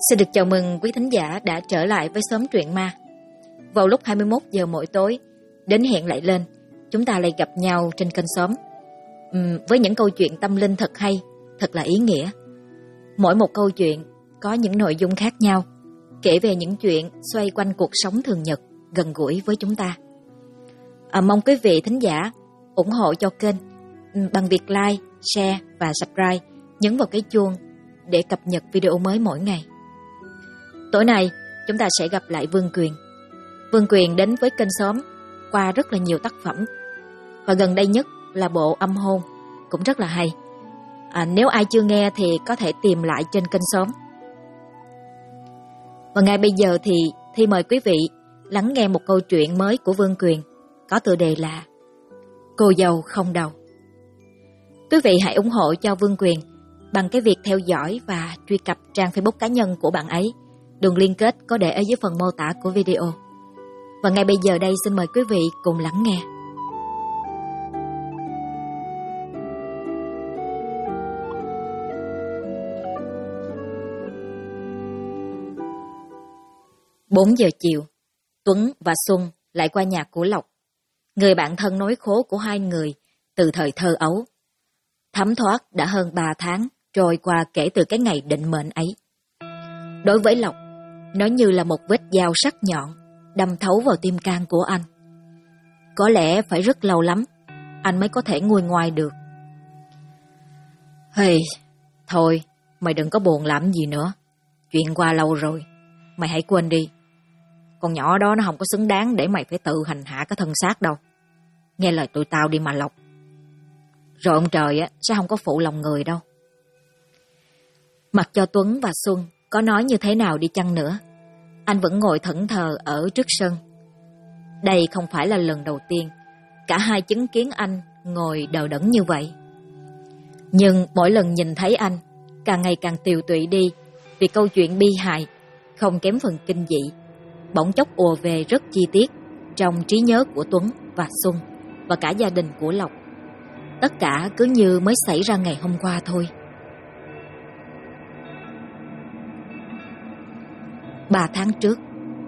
Xin được chào mừng quý thính giả đã trở lại với Xóm Truyện Ma. Vào lúc 21 giờ mỗi tối, đến hẹn lại lên, chúng ta lại gặp nhau trên kênh Xóm. Với những câu chuyện tâm linh thật hay, thật là ý nghĩa. Mỗi một câu chuyện có những nội dung khác nhau, kể về những chuyện xoay quanh cuộc sống thường nhật, gần gũi với chúng ta. Mong quý vị thính giả ủng hộ cho kênh bằng việc like, share và subscribe, nhấn vào cái chuông để cập nhật video mới mỗi ngày. Tối nay, chúng ta sẽ gặp lại Vương Quyền. Vương Quyền đến với kênh Xóm qua rất là nhiều tác phẩm. Và gần đây nhất là bộ Âm Hôn, cũng rất là hay. Nếu ai chưa nghe thì có thể tìm lại trên kênh Xóm. Và ngay bây giờ thì mời quý vị lắng nghe một câu chuyện mới của Vương Quyền, có tựa đề là Cô dâu không đầu. Quý vị hãy ủng hộ cho Vương Quyền bằng cái việc theo dõi và truy cập trang Facebook cá nhân của bạn ấy. Đường liên kết có để ở dưới phần mô tả của video. Và ngay bây giờ đây xin mời quý vị cùng lắng nghe. Bốn giờ chiều, Tuấn và Xuân lại qua nhà của Lộc, người bạn thân nối khố của hai người từ thời thơ ấu. Thấm thoát đã hơn 3 tháng trôi qua kể từ cái ngày định mệnh ấy. Đối với Lộc, nó như là một vết dao sắc nhọn đâm thấu vào tim can của anh. Có lẽ phải rất lâu lắm anh mới có thể nguôi ngoai được. Thôi, mày đừng có buồn làm gì nữa. Chuyện qua lâu rồi, mày hãy quên đi. Con nhỏ đó nó không có xứng đáng để mày phải tự hành hạ cái thân xác đâu. Nghe lời tụi tao đi mà Lộc. Rồi ông trời sẽ không có phụ lòng người đâu. Mặc cho Tuấn và Xuân có nói như thế nào đi chăng nữa, anh vẫn ngồi thẫn thờ ở trước sân. Đây không phải là lần đầu tiên cả hai chứng kiến anh ngồi đờ đẫn như vậy. Nhưng mỗi lần nhìn thấy anh càng ngày càng tiều tụy đi, vì câu chuyện bi hài không kém phần kinh dị bỗng chốc ùa về rất chi tiết trong trí nhớ của Tuấn và Xuân và cả gia đình của Lộc. Tất cả cứ như mới xảy ra ngày hôm qua thôi. 3 tháng trước.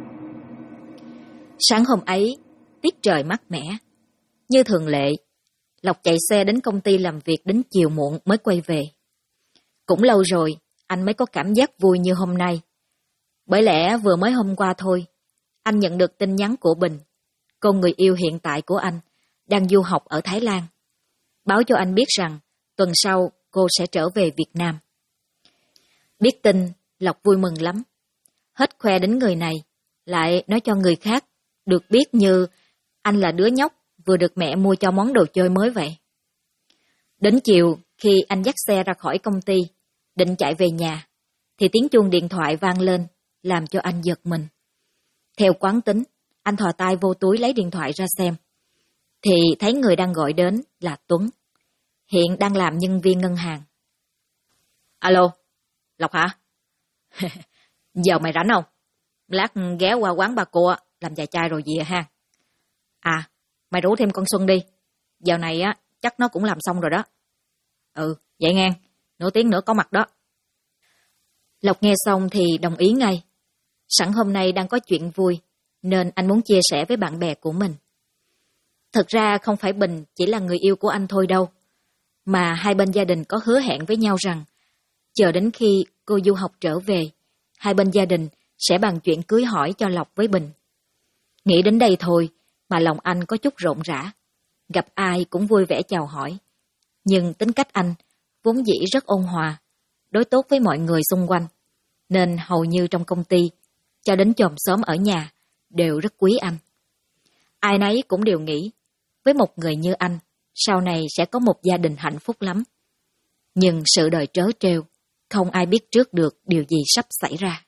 Sáng hôm ấy, tiết trời mát mẻ. Như thường lệ, Lộc chạy xe đến công ty làm việc đến chiều muộn mới quay về. Cũng lâu rồi, anh mới có cảm giác vui như hôm nay. Bởi lẽ vừa mới hôm qua thôi, anh nhận được tin nhắn của Bình, cô người yêu hiện tại của anh, đang du học ở Thái Lan. Báo cho anh biết rằng tuần sau cô sẽ trở về Việt Nam. Biết tin, Lộc vui mừng lắm. Hết khoe đến người này, lại nói cho người khác, được biết như anh là đứa nhóc vừa được mẹ mua cho món đồ chơi mới vậy. Đến chiều, khi anh dắt xe ra khỏi công ty, định chạy về nhà, thì tiếng chuông điện thoại vang lên, làm cho anh giật mình. Theo quán tính, anh thò tay vô túi lấy điện thoại ra xem, thì thấy người đang gọi đến là Tuấn, hiện đang làm nhân viên ngân hàng. Alo, Lộc hả? Giờ mày rảnh không? Lát ghé qua quán bà cô làm vài chai rồi về ha. Mày rủ thêm con Xuân đi. Giờ này chắc nó cũng làm xong rồi đó. Vậy nghe, nửa tiếng nữa có mặt đó. Lộc nghe xong thì đồng ý ngay. Sẵn hôm nay đang có chuyện vui, nên anh muốn chia sẻ với bạn bè của mình. Thật ra không phải Bình chỉ là người yêu của anh thôi đâu, mà hai bên gia đình có hứa hẹn với nhau rằng chờ đến khi cô du học trở về, hai bên gia đình sẽ bàn chuyện cưới hỏi cho Lộc với Bình. Nghĩ đến đây thôi mà lòng anh có chút rộn rã. Gặp ai cũng vui vẻ chào hỏi. Nhưng tính cách anh vốn dĩ rất ôn hòa, đối tốt với mọi người xung quanh, nên hầu như trong công ty, cho đến chòm xóm ở nhà, đều rất quý anh. Ai nấy cũng đều nghĩ, với một người như anh, sau này sẽ có một gia đình hạnh phúc lắm. Nhưng sự đời trớ trêu, không ai biết trước được điều gì sắp xảy ra.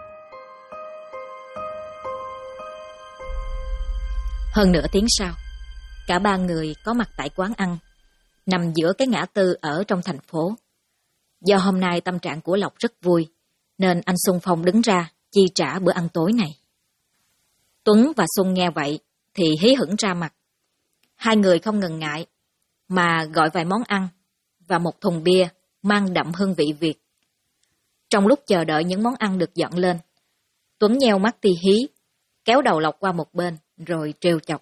Hơn nửa tiếng sau, cả ba người có mặt tại quán ăn, nằm giữa cái ngã tư ở trong thành phố. Do hôm nay tâm trạng của Lộc rất vui, nên anh xung phong đứng ra chi trả bữa ăn tối này. Tuấn và Xuân nghe vậy thì hí hửng ra mặt. Hai người không ngần ngại mà gọi vài món ăn và một thùng bia mang đậm hương vị Việt. Trong lúc chờ đợi những món ăn được dọn lên, Tuấn nheo mắt ti hí, kéo đầu Lộc qua một bên, rồi trêu chọc.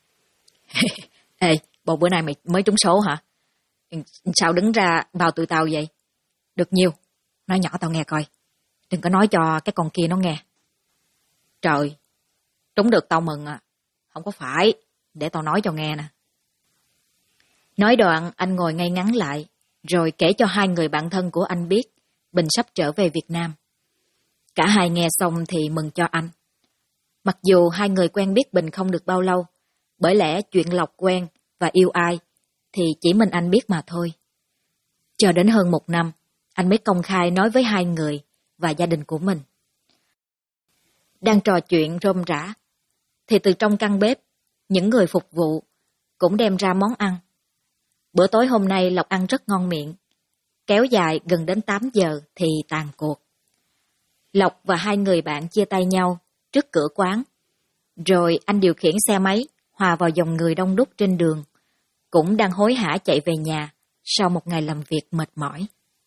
Ê, bộ bữa nay mày mới trúng số hả? Sao đứng ra bao tụi tao vậy? Được nhiêu? Nói nhỏ tao nghe coi. Đừng có nói cho cái con kia nó nghe. Trời, trúng được tao mừng à. Không có phải, để tao nói cho nghe nè. Nói đoạn, anh ngồi ngay ngắn lại, rồi kể cho hai người bạn thân của anh biết Bình sắp trở về Việt Nam. Cả hai nghe xong thì mừng cho anh. Mặc dù hai người quen biết Bình không được bao lâu, bởi lẽ chuyện Lộc quen và yêu ai thì chỉ mình anh biết mà thôi. Cho đến hơn 1 năm, anh mới công khai nói với hai người và gia đình của mình. Đang trò chuyện rôm rả, thì từ trong căn bếp, những người phục vụ cũng đem ra món ăn. Bữa tối hôm nay Lộc ăn rất ngon miệng, kéo dài gần đến 8 giờ thì tàn cuộc. Lộc và hai người bạn chia tay nhau trước cửa quán, rồi anh điều khiển xe máy hòa vào dòng người đông đúc trên đường, cũng đang hối hả chạy về nhà sau một ngày làm việc mệt mỏi.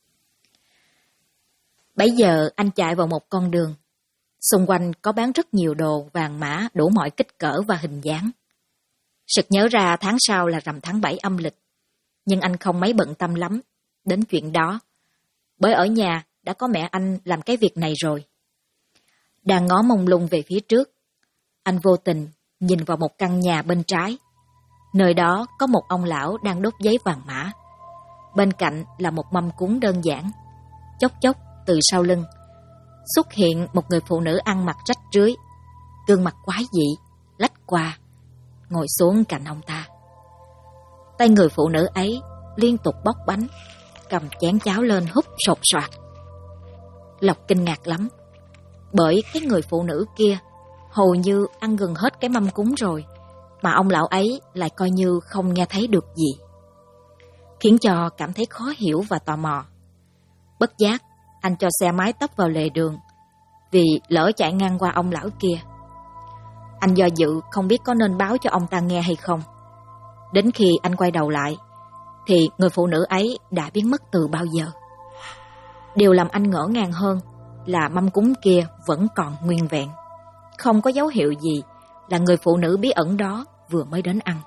Bấy giờ anh chạy vào một con đường, xung quanh có bán rất nhiều đồ vàng mã đủ mọi kích cỡ và hình dáng. Sực nhớ ra tháng sau là rằm tháng 7 âm lịch, nhưng anh không mấy bận tâm lắm đến chuyện đó, bởi ở nhà đã có mẹ anh làm cái việc này rồi. Đang ngó mông lung về phía trước, anh vô tình nhìn vào một căn nhà bên trái. Nơi đó có một ông lão đang đốt giấy vàng mã. Bên cạnh là một mâm cúng đơn giản. Chốc chốc từ sau lưng xuất hiện một người phụ nữ ăn mặc rách rưới, gương mặt quái dị, lách qua, ngồi xuống cạnh ông ta. Tay người phụ nữ ấy liên tục bóc bánh, cầm chén cháo lên húp sột soạt. Lộc kinh ngạc lắm, bởi cái người phụ nữ kia hầu như ăn gần hết cái mâm cúng rồi, mà ông lão ấy lại coi như không nghe thấy được gì, khiến cho cảm thấy khó hiểu và tò mò. Bất giác, anh cho xe máy tấp vào lề đường, vì lỡ chạy ngang qua ông lão kia. Anh do dự không biết có nên báo cho ông ta nghe hay không. Đến khi anh quay đầu lại, thì người phụ nữ ấy đã biến mất từ bao giờ. Điều làm anh ngỡ ngàng hơn là mâm cúng kia vẫn còn nguyên vẹn, không có dấu hiệu gì là người phụ nữ bí ẩn đó vừa mới đến ăn.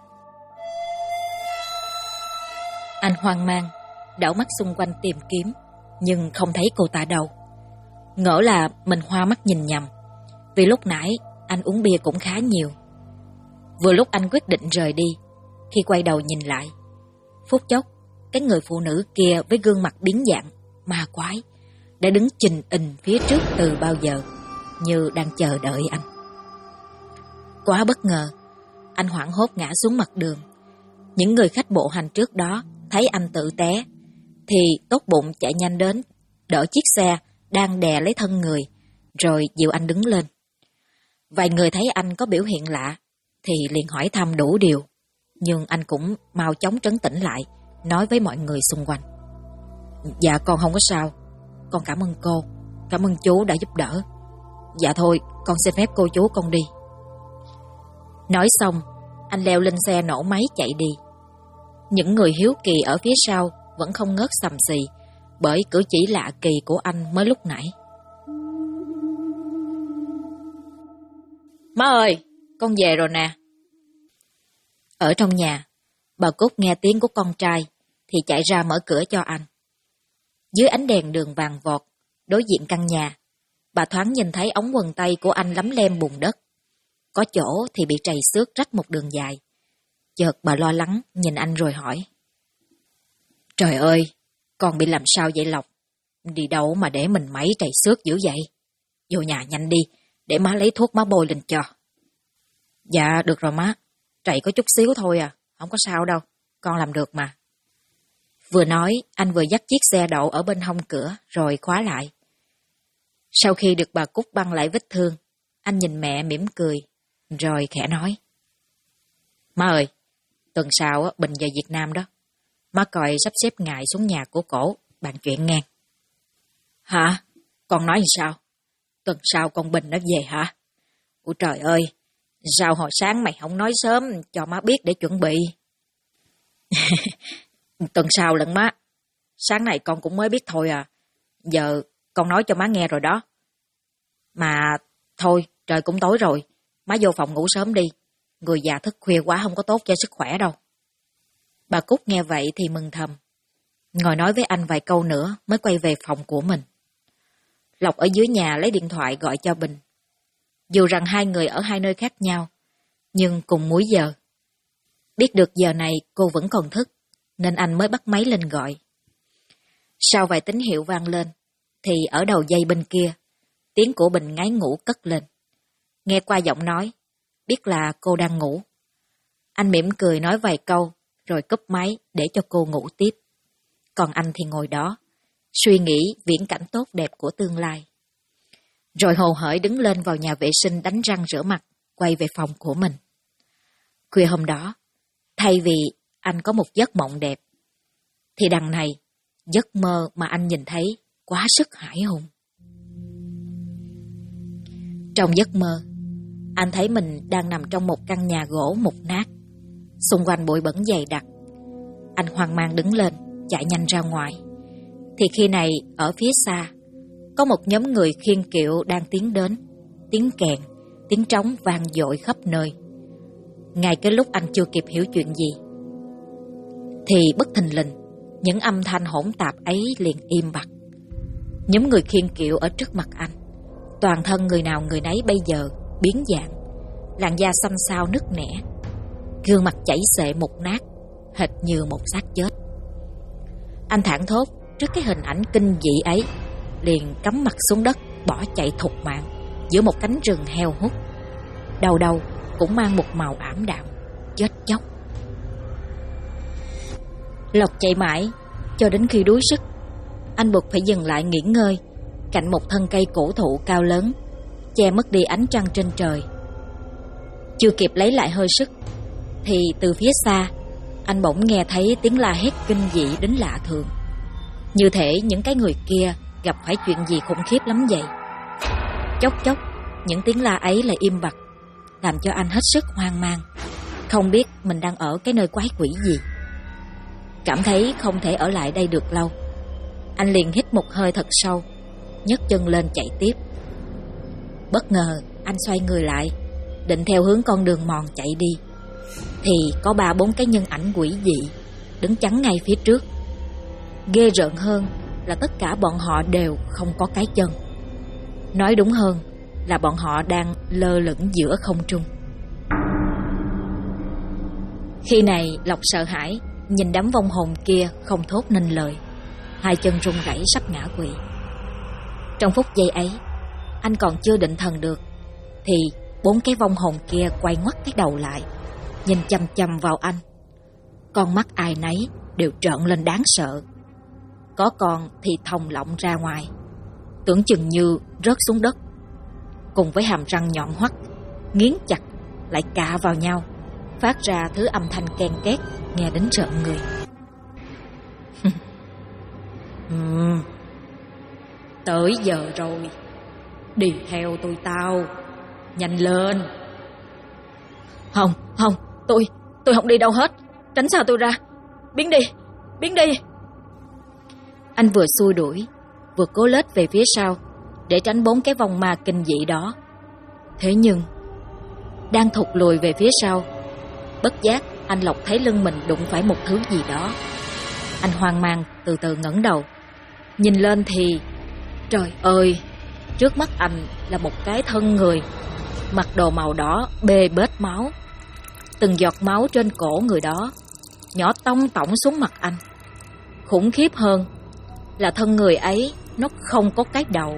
Anh hoang mang, đảo mắt xung quanh tìm kiếm, nhưng không thấy cô ta đâu. Ngỡ là mình hoa mắt nhìn nhầm, vì lúc nãy anh uống bia cũng khá nhiều. Vừa lúc anh quyết định rời đi, khi quay đầu nhìn lại, phút chốc, cái người phụ nữ kia với gương mặt biến dạng, ma quái, đã đứng chình ình phía trước từ bao giờ, như đang chờ đợi anh. Quá bất ngờ, anh hoảng hốt ngã xuống mặt đường. Những người khách bộ hành trước đó thấy anh tự té, thì tốt bụng chạy nhanh đến, đỡ chiếc xe đang đè lấy thân người, rồi dìu anh đứng lên. Vài người thấy anh có biểu hiện lạ, thì liền hỏi thăm đủ điều, nhưng anh cũng mau chóng trấn tĩnh lại, nói với mọi người xung quanh. Dạ con không có sao, con cảm ơn cô, cảm ơn chú đã giúp đỡ. Dạ thôi, con xin phép cô chú con đi. Nói xong, anh leo lên xe nổ máy chạy đi. Những người hiếu kỳ ở phía sau vẫn không ngớt sầm xì, bởi cử chỉ lạ kỳ của anh mới lúc nãy. Má ơi, con về rồi nè. Ở trong nhà, bà Cúc nghe tiếng của con trai thì chạy ra mở cửa cho anh. Dưới ánh đèn đường vàng vọt, đối diện căn nhà, bà thoáng nhìn thấy ống quần tây của anh lấm lem bùn đất. Có chỗ thì bị trầy xước rách một đường dài. Chợt bà lo lắng nhìn anh rồi hỏi. Trời ơi, con bị làm sao vậy Lộc? Đi đâu mà để mình mấy trầy xước dữ vậy? Vô nhà nhanh đi, để má lấy thuốc má bôi lên cho. Dạ, được rồi má. Trầy có chút xíu thôi à, không có sao đâu, con làm được mà. Vừa nói, anh vừa dắt chiếc xe đậu ở bên hông cửa rồi khóa lại. Sau khi được bà Cúc băng lại vết thương, anh nhìn mẹ mỉm cười, rồi khẽ nói. Má ơi, tuần sau Bình về Việt Nam đó. Má coi sắp xếp ngày xuống nhà của cổ, bàn chuyện ngang. Hả? Con nói sao? Tuần sau con Bình nó về hả? Ủa trời ơi, sao hồi sáng mày không nói sớm cho má biết để chuẩn bị? Tuần sau lận má. Sáng nay con cũng mới biết thôi à. Giờ Con nói cho má nghe rồi đó. Mà thôi, trời cũng tối rồi, má vô phòng ngủ sớm đi. Người già thức khuya quá không có tốt cho sức khỏe đâu. Bà Cúc nghe vậy thì mừng thầm. Ngồi nói với anh vài câu nữa mới quay về phòng của mình. Lộc ở dưới nhà lấy điện thoại gọi cho Bình. Dù rằng hai người ở hai nơi khác nhau, nhưng cùng múi giờ. Biết được giờ này cô vẫn còn thức, nên anh mới bắt máy lên gọi. Sau vài tín hiệu vang lên, thì ở đầu dây bên kia, tiếng của Bình ngáy ngủ cất lên. Nghe qua giọng nói, biết là cô đang ngủ. Anh mỉm cười nói vài câu, rồi cúp máy để cho cô ngủ tiếp. Còn anh thì ngồi đó, suy nghĩ viễn cảnh tốt đẹp của tương lai. Rồi hồ hởi đứng lên vào nhà vệ sinh đánh răng rửa mặt, quay về phòng của mình. Khuya hôm đó, thay vì anh có một giấc mộng đẹp, thì đằng này, giấc mơ mà anh nhìn thấy quá sức hãi hùng. Trong giấc mơ, anh thấy mình đang nằm trong một căn nhà gỗ mục nát, xung quanh bụi bẩn dày đặc. Anh hoang mang đứng lên, chạy nhanh ra ngoài. Thì khi này, ở phía xa, có một nhóm người khiêng kiệu đang tiến đến, tiếng kèn, tiếng trống vang dội khắp nơi. Ngay cái lúc anh chưa kịp hiểu chuyện gì, thì bất thình lình, những âm thanh hỗn tạp ấy liền im bặt. Nhóm người khiêng kiệu ở trước mặt anh, toàn thân người nào người nấy bây giờ biến dạng, làn da xanh xao nứt nẻ, gương mặt chảy xệ mục nát, hệt như một xác chết. Anh thảng thốt trước cái hình ảnh kinh dị ấy, liền cắm mặt xuống đất, bỏ chạy thục mạng giữa một cánh rừng heo hút. Đầu đầu cũng mang một màu ảm đạm, chết chóc. Lộc chạy mãi cho đến khi đuối sức, anh buộc phải dừng lại nghỉ ngơi cạnh một thân cây cổ thụ cao lớn, che mất đi ánh trăng trên trời. Chưa kịp lấy lại hơi sức, thì từ phía xa anh bỗng nghe thấy tiếng la hét kinh dị đến lạ thường, như thể những cái người kia gặp phải chuyện gì khủng khiếp lắm vậy. Chốc chốc, những tiếng la ấy lại im bặt, làm cho anh hết sức hoang mang, không biết mình đang ở cái nơi quái quỷ gì. Cảm thấy không thể ở lại đây được lâu, anh liền hít một hơi thật sâu, nhấc chân lên chạy tiếp. Bất ngờ anh xoay người lại, định theo hướng con đường mòn chạy đi, thì có 3-4 cái nhân ảnh quỷ dị đứng chắn ngay phía trước. Ghê rợn hơn là tất cả bọn họ đều không có cái chân. Nói đúng hơn là bọn họ đang lơ lửng giữa không trung. Khi này Lộc sợ hãi, nhìn đám vong hồn kia không thốt nên lời, hai chân run rẩy sắp ngã quỵ. Trong phút giây ấy, anh còn chưa định thần được, thì 4 cái vong hồn kia quay ngoắt cái đầu lại, nhìn chằm chằm vào anh. Con mắt ai nấy đều trợn lên đáng sợ. Có con thì thòng lọng ra ngoài, tưởng chừng như rớt xuống đất, cùng với hàm răng nhọn hoắt nghiến chặt lại cạ vào nhau, phát ra thứ âm thanh ken két nghe đến rợn người. Tới giờ rồi, đi theo tôi tao, nhanh lên. Không, tôi không đi đâu hết, tránh xa tôi ra, biến đi. Anh vừa xua đuổi, vừa cố lết về phía sau để tránh 4 cái vong ma kinh dị đó. Thế nhưng đang thụt lùi về phía sau, bất giác anh Lộc thấy lưng mình đụng phải một thứ gì đó. Anh hoang mang từ từ ngẩng đầu, nhìn lên thì trời ơi, trước mắt anh là một cái thân người mặc đồ màu đỏ bê bết máu. Từng giọt máu trên cổ người đó nhỏ tông tổng xuống mặt anh. Khủng khiếp hơn là thân người ấy nó không có cái đầu.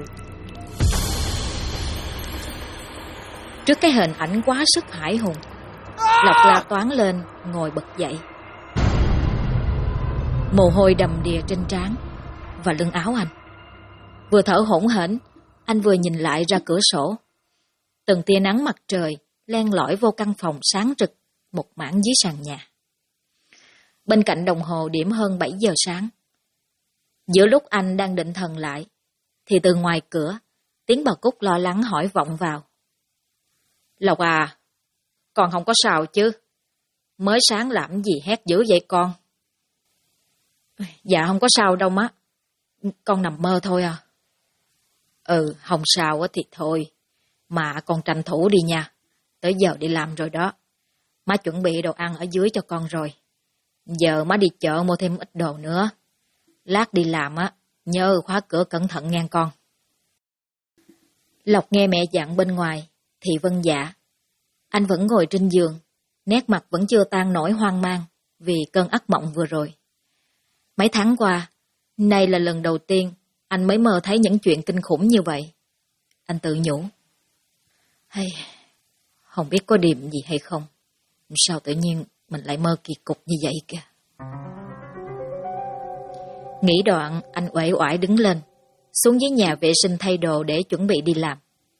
Trước cái hình ảnh quá sức hãi hùng, Lộc la toáng lên ngồi bật dậy. Mồ hôi đầm đìa trên trán và lưng áo anh. Vừa thở hổn hển, anh vừa nhìn lại ra cửa sổ. Từng tia nắng mặt trời len lỏi vô căn phòng sáng rực một mảng dưới sàn nhà. Bên cạnh đồng hồ điểm hơn 7 giờ sáng. Giữa lúc anh đang định thần lại, thì từ ngoài cửa, tiếng bà Cúc lo lắng hỏi vọng vào. Lộc à, con không có sao chứ? Mới sáng làm gì hét dữ vậy con? Dạ không có sao đâu má, con nằm mơ thôi à. Không sao á thì thôi. Mà con tranh thủ đi nha. Tới giờ đi làm rồi đó. Má chuẩn bị đồ ăn ở dưới cho con rồi. Giờ má đi chợ mua thêm ít đồ nữa. Lát đi làm á, nhớ khóa cửa cẩn thận nha con. Lộc nghe mẹ dặn bên ngoài, thì vâng dạ. Anh vẫn ngồi trên giường, nét mặt vẫn chưa tan nổi hoang mang vì cơn ác mộng vừa rồi. Mấy tháng qua, nay là lần đầu tiên anh mới mơ thấy những chuyện kinh khủng như vậy. Anh tự nhủ. Hay, không biết có điềm gì hay không. Sao tự nhiên mình lại mơ kỳ cục như vậy kìa. Nghĩ đoạn, anh uể oải đứng lên, xuống dưới nhà vệ sinh thay đồ để chuẩn bị đi làm.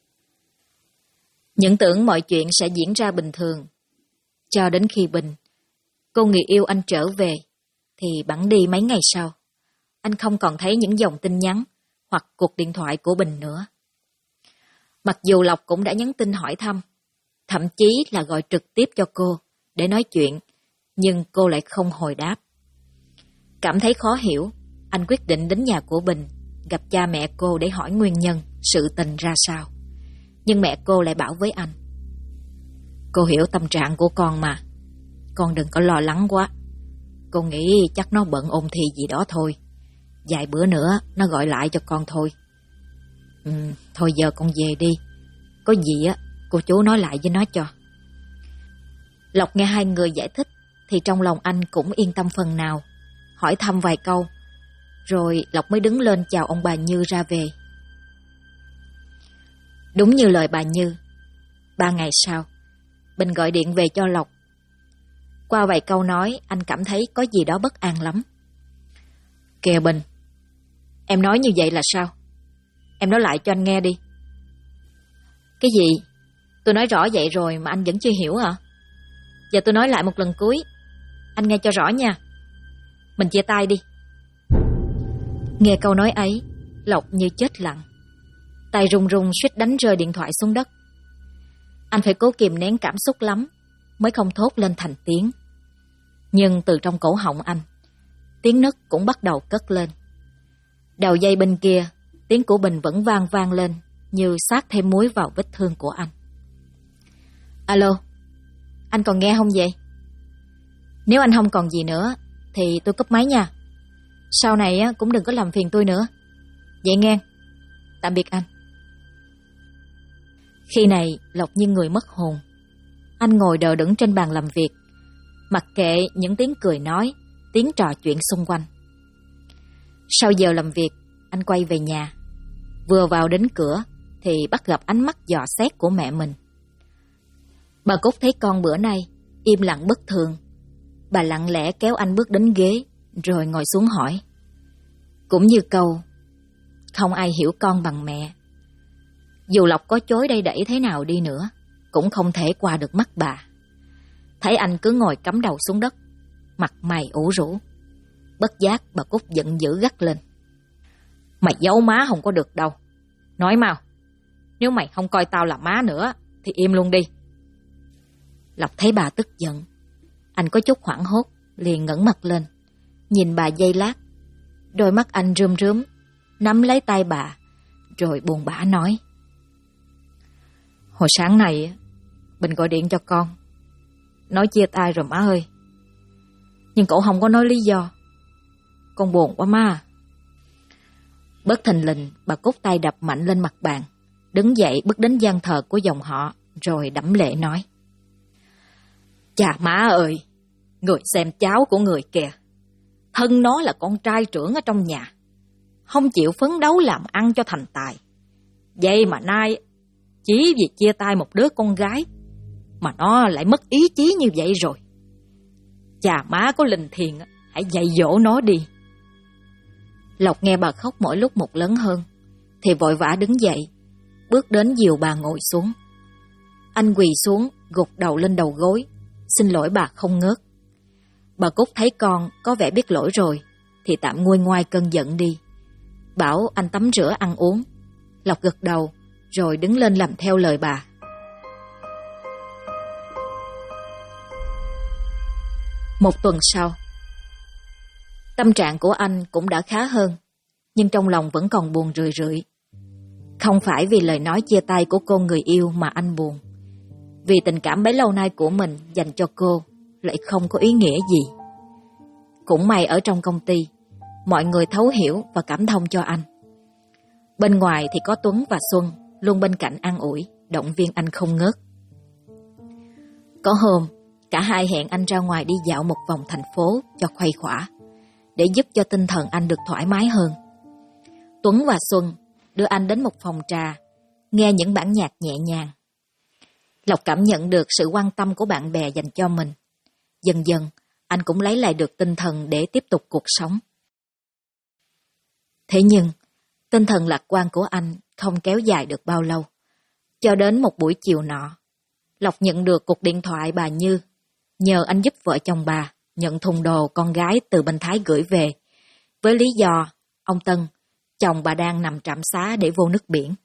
Những tưởng mọi chuyện sẽ diễn ra bình thường. Cho đến khi Bình, cô người yêu anh trở về, thì bẵng đi mấy ngày sau. Anh không còn thấy những dòng tin nhắn hoặc cuộc điện thoại của Bình nữa. Mặc dù Lộc cũng đã nhắn tin hỏi thăm, thậm chí là gọi trực tiếp cho cô để nói chuyện, nhưng cô lại không hồi đáp. Cảm thấy khó hiểu, anh quyết định đến nhà của Bình, gặp cha mẹ cô để hỏi nguyên nhân, sự tình ra sao. Nhưng mẹ cô lại bảo với anh. Cô hiểu tâm trạng của con mà, con đừng có lo lắng quá. Cô nghĩ chắc nó bận ôn thi gì đó thôi. Vài bữa nữa nó gọi lại cho con thôi. Thôi giờ con về đi. Có gì á, cô chú nói lại với nó cho. Lộc nghe hai người giải thích thì trong lòng anh cũng yên tâm phần nào. Hỏi thăm vài câu, rồi Lộc mới đứng lên chào ông bà Như ra về. Đúng như lời bà Như, 3 ngày sau, Bình gọi điện về cho Lộc. Qua vài câu nói, anh cảm thấy có gì đó bất an lắm. Kìa Bình, em nói như vậy là sao? Em nói lại cho anh nghe đi. Cái gì? Tôi nói rõ vậy rồi mà anh vẫn chưa hiểu hả? Giờ tôi nói lại một lần cuối, anh nghe cho rõ nha. Mình chia tay đi. Nghe câu nói ấy, Lộc như chết lặng. Tay run run suýt đánh rơi điện thoại xuống đất. Anh phải cố kìm nén cảm xúc lắm mới không thốt lên thành tiếng. Nhưng từ trong cổ họng anh, tiếng nấc cũng bắt đầu cất lên. Đầu dây bên kia, tiếng của Bình vẫn vang lên như xát thêm muối vào vết thương của anh. Alo, anh còn nghe không vậy? Nếu anh không còn gì nữa thì tôi cúp máy nha. Sau này cũng đừng có làm phiền tôi nữa. Vậy nghe. Tạm biệt anh. Khi này Lộc như người mất hồn. Anh ngồi đờ đẫn trên bàn làm việc, mặc kệ những tiếng cười nói, tiếng trò chuyện xung quanh. Sau giờ làm việc, anh quay về nhà. Vừa vào đến cửa thì bắt gặp ánh mắt dò xét của mẹ mình. Bà Cúc thấy con bữa nay im lặng bất thường. Bà lặng lẽ kéo anh bước đến ghế, rồi ngồi xuống hỏi. Cũng như câu, không ai hiểu con bằng mẹ. Dù Lộc có chối đây đẩy thế nào đi nữa, cũng không thể qua được mắt bà. Thấy anh cứ ngồi cắm đầu xuống đất, mặt mày ủ rũ. Bất giác bà Cúc giận dữ gắt lên. Mày giấu má không có được đâu. Nói mau, nếu mày không coi tao là má nữa thì im luôn đi. Lộc thấy bà tức giận, anh có chút hoảng hốt, liền ngẩng mặt lên, nhìn bà giây lát. Đôi mắt anh rơm rớm, nắm lấy tay bà, rồi buồn bã nói. Hồi sáng này, Bình gọi điện cho con, nói chia tay rồi má ơi. Nhưng cậu không có nói lý do. Con buồn quá má. Bất thình lình, bà Cúc tay đập mạnh lên mặt bàn, đứng dậy bước đến gian thờ của dòng họ, rồi đẫm lệ nói. Chà má ơi, người xem cháu của người kìa. Thân nó là con trai trưởng ở trong nhà, không chịu phấn đấu làm ăn cho thành tài. Vậy mà nay, chỉ vì chia tay một đứa con gái, mà nó lại mất ý chí như vậy rồi. Chà má có linh thiền, hãy dạy dỗ nó đi. Lộc nghe bà khóc mỗi lúc một lớn hơn, thì vội vã đứng dậy, bước đến dìu bà ngồi xuống. Anh quỳ xuống, gục đầu lên đầu gối, xin lỗi bà không ngớt. Bà Cúc thấy con có vẻ biết lỗi rồi, thì tạm nguôi ngoai cơn giận đi, bảo anh tắm rửa ăn uống. Lộc gật đầu, rồi đứng lên làm theo lời bà. Một tuần sau, tâm trạng của anh cũng đã khá hơn, nhưng trong lòng vẫn còn buồn rười rượi. Không phải vì lời nói chia tay của cô người yêu mà anh buồn, vì tình cảm bấy lâu nay của mình dành cho cô lại không có ý nghĩa gì. Cũng may ở trong công ty, mọi người thấu hiểu và cảm thông cho anh. Bên ngoài thì có Tuấn và Xuân luôn bên cạnh an ủi, động viên anh không ngớt. Có hôm, cả hai hẹn anh ra ngoài đi dạo một vòng thành phố cho khuây khỏa, để giúp cho tinh thần anh được thoải mái hơn. Tuấn và Xuân đưa anh đến một phòng trà, nghe những bản nhạc nhẹ nhàng. Lộc cảm nhận được sự quan tâm của bạn bè dành cho mình. Dần dần, anh cũng lấy lại được tinh thần để tiếp tục cuộc sống. Thế nhưng, tinh thần lạc quan của anh không kéo dài được bao lâu. Cho đến một buổi chiều nọ, Lộc nhận được cuộc điện thoại bà Như, nhờ anh giúp vợ chồng bà nhận thùng đồ con gái từ bên Thái gửi về, với lý do ông Tân, chồng bà đang nằm trạm xá để vô nước biển.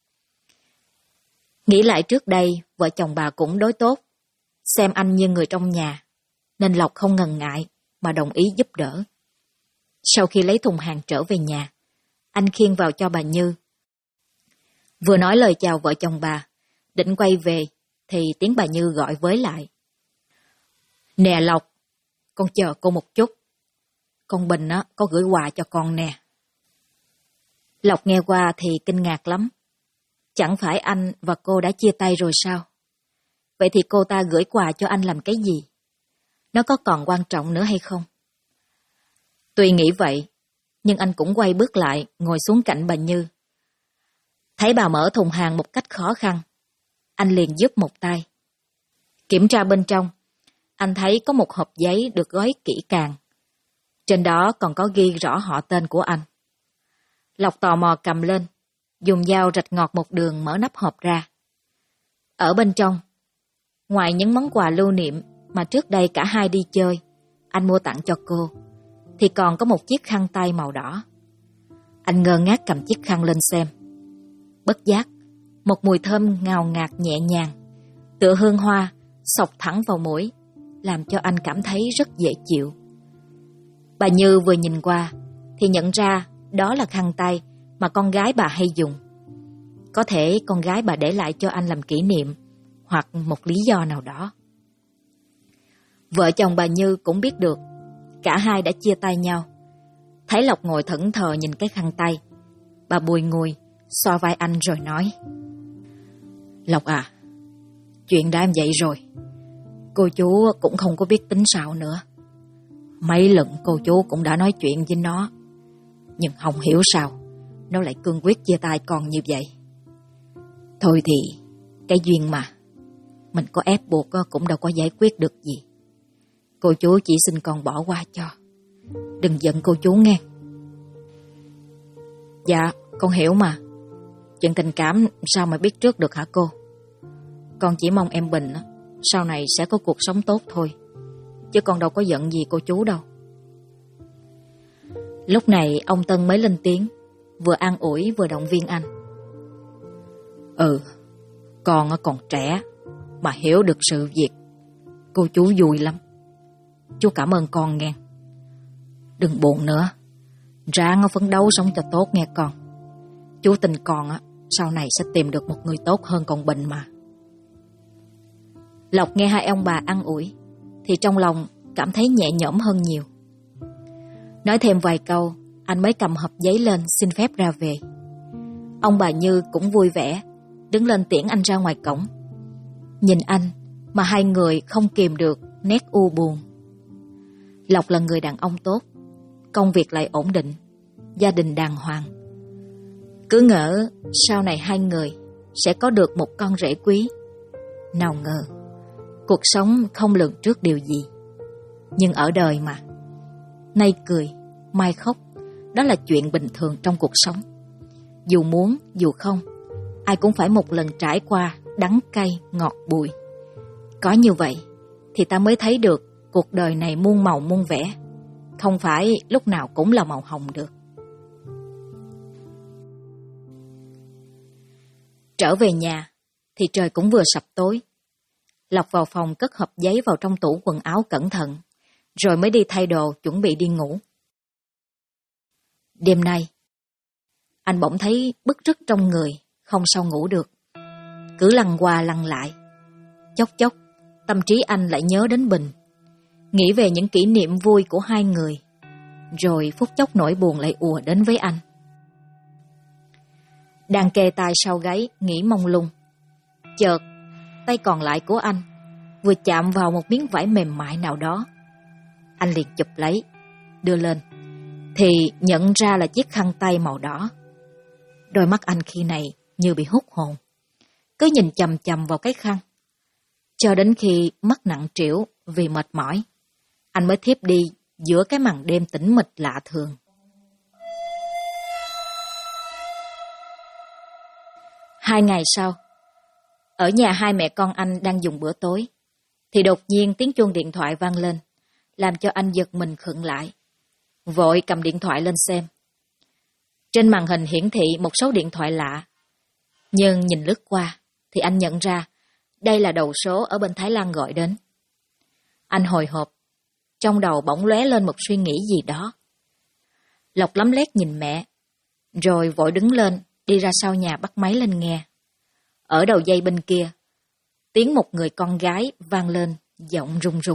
Nghĩ lại trước đây, vợ chồng bà cũng đối tốt, xem anh như người trong nhà, nên Lộc không ngần ngại mà đồng ý giúp đỡ. Sau khi lấy thùng hàng trở về nhà, anh khiêng vào cho bà Như. Vừa nói lời chào vợ chồng bà, định quay về, thì tiếng bà Như gọi với lại. Nè Lộc, con chờ cô một chút. Con Bình có gửi quà cho con nè. Lộc nghe qua thì kinh ngạc lắm. Chẳng phải anh và cô đã chia tay rồi sao? Vậy thì cô ta gửi quà cho anh làm cái gì? Nó có còn quan trọng nữa hay không? Tuy nghĩ vậy, nhưng anh cũng quay bước lại, ngồi xuống cạnh bà Như. Thấy bà mở thùng hàng một cách khó khăn, anh liền giúp một tay. Kiểm tra bên trong, anh thấy có một hộp giấy được gói kỹ càng. Trên đó còn có ghi rõ họ tên của anh. Lộc tò mò cầm lên, dùng dao rạch ngọt một đường mở nắp hộp ra. Ở bên trong, ngoài những món quà lưu niệm mà trước đây cả hai đi chơi, anh mua tặng cho cô, thì còn có một chiếc khăn tay màu đỏ. Anh ngơ ngác cầm chiếc khăn lên xem. Bất giác, một mùi thơm ngào ngạt nhẹ nhàng, tựa hương hoa, xộc thẳng vào mũi, làm cho anh cảm thấy rất dễ chịu. Bà Như vừa nhìn qua, thì nhận ra đó là khăn tay mà con gái bà hay dùng. Có thể con gái bà để lại cho anh làm kỷ niệm, hoặc một lý do nào đó. Vợ chồng bà Như cũng biết được, cả hai đã chia tay nhau. Thấy Lộc ngồi thẫn thờ nhìn cái khăn tay, bà bùi ngùi, xoa vai anh rồi nói. Lộc à, chuyện đã em vậy rồi. Cô chú cũng không có biết tính sao nữa. Mấy lần cô chú cũng đã nói chuyện với nó, nhưng không hiểu sao nó lại cương quyết chia tay con như vậy. Thôi thì cái duyên mà, mình có ép buộc cũng đâu có giải quyết được gì. Cô chú chỉ xin con bỏ qua cho. Đừng giận cô chú nghe. Dạ, con hiểu mà. Chuyện tình cảm sao mà biết trước được hả cô? Con chỉ mong em Bình sau này sẽ có cuộc sống tốt thôi, chứ con đâu có giận gì cô chú đâu. Lúc này ông Tân mới lên tiếng, vừa an ủi vừa động viên anh. Con còn trẻ mà hiểu được sự việc, cô chú vui lắm. Chú cảm ơn con nghe. Đừng buồn nữa, ráng phấn đấu sống cho tốt nghe con. Chú tin con sau này sẽ tìm được một người tốt hơn con Bình mà. Lộc nghe hai ông bà an ủi thì trong lòng cảm thấy nhẹ nhõm hơn nhiều. Nói thêm vài câu, anh mới cầm hộp giấy lên xin phép ra về. Ông bà Như cũng vui vẻ, đứng lên tiễn anh ra ngoài cổng. Nhìn anh mà hai người không kìm được nét u buồn. Lộc là người đàn ông tốt, công việc lại ổn định, gia đình đàng hoàng. Cứ ngỡ sau này hai người sẽ có được một con rể quý. Nào ngờ, cuộc sống không lường trước điều gì. Nhưng ở đời mà, nay cười, mai khóc, đó là chuyện bình thường trong cuộc sống. Dù muốn, dù không, ai cũng phải một lần trải qua đắng cay, ngọt bùi. Có như vậy thì ta mới thấy được cuộc đời này muôn màu muôn vẻ, không phải lúc nào cũng là màu hồng được. Trở về nhà thì trời cũng vừa sập tối. Lộc vào phòng cất hộp giấy vào trong tủ quần áo cẩn thận, rồi mới đi thay đồ chuẩn bị đi ngủ. Đêm nay, Anh bỗng thấy bứt rứt trong người, không sao ngủ được. Cứ lăn qua lăn lại. Chốc chốc, tâm trí anh lại nhớ đến Bình, nghĩ về những kỷ niệm vui của hai người. Rồi phút chốc nỗi buồn lại ùa đến với anh. Đang kê tay sau gáy, nghĩ mông lung. Chợt, tay còn lại của anh vừa chạm vào một miếng vải mềm mại nào đó. Anh liền chụp lấy, đưa lên, thì nhận ra là chiếc khăn tay màu đỏ. Đôi mắt anh khi này như bị hút hồn, cứ nhìn chằm chằm vào cái khăn. Cho đến khi mắt nặng trĩu vì mệt mỏi, anh mới thiếp đi giữa cái màn đêm tĩnh mịch lạ thường. Hai ngày sau, ở nhà hai mẹ con anh đang dùng bữa tối, thì đột nhiên tiếng chuông điện thoại vang lên, làm cho anh giật mình khựng lại. Vội cầm điện thoại lên xem. Trên màn hình hiển thị một số điện thoại lạ, nhưng nhìn lướt qua thì anh nhận ra đây là đầu số ở bên Thái Lan gọi đến. Anh hồi hộp, trong đầu bỗng lóe lên một suy nghĩ gì đó. Lộc lấm lét nhìn mẹ, rồi vội đứng lên đi ra sau nhà bắt máy lên nghe. Ở đầu dây bên kia, tiếng một người con gái vang lên, giọng run run.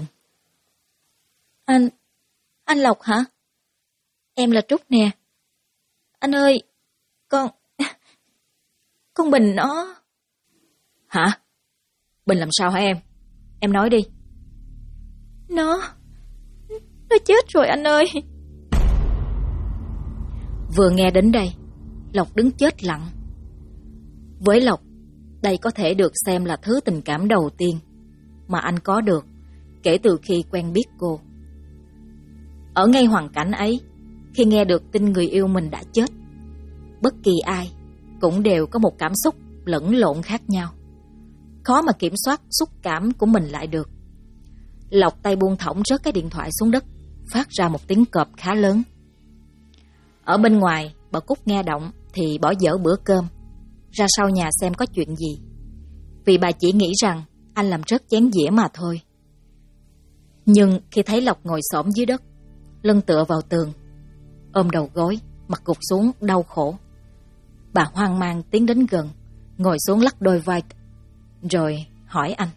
Anh Lộc hả? Em là Trúc nè. Anh ơi, con Bình nó... Hả? Bình làm sao hả em? Em nói đi. Nó chết rồi anh ơi. Vừa nghe đến đây, Lộc đứng chết lặng. Với Lộc, đây có thể được xem là thứ tình cảm đầu tiên mà anh có được kể từ khi quen biết cô. Ở ngay hoàn cảnh ấy, khi nghe được tin người yêu mình đã chết, bất kỳ ai cũng đều có một cảm xúc lẫn lộn khác nhau. Khó mà kiểm soát xúc cảm của mình lại được. Lộc tay buông thõng rớt cái điện thoại xuống đất, phát ra một tiếng cọp khá lớn. Ở bên ngoài, bà Cúc nghe động thì bỏ dở bữa cơm, ra sau nhà xem có chuyện gì. Vì bà chỉ nghĩ rằng anh làm rớt chén dĩa mà thôi. Nhưng khi thấy Lộc ngồi xổm dưới đất, lưng tựa vào tường, ôm đầu gối, mặt gục xuống đau khổ, bà hoang mang tiến đến gần, ngồi xuống lắc đôi vai, rồi hỏi anh.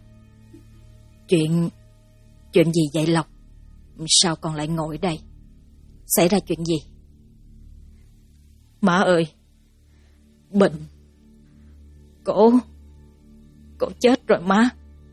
Chuyện gì vậy Lộc? Sao con lại ngồi đây? Xảy ra chuyện gì? Má ơi, Bình, Cô chết rồi má.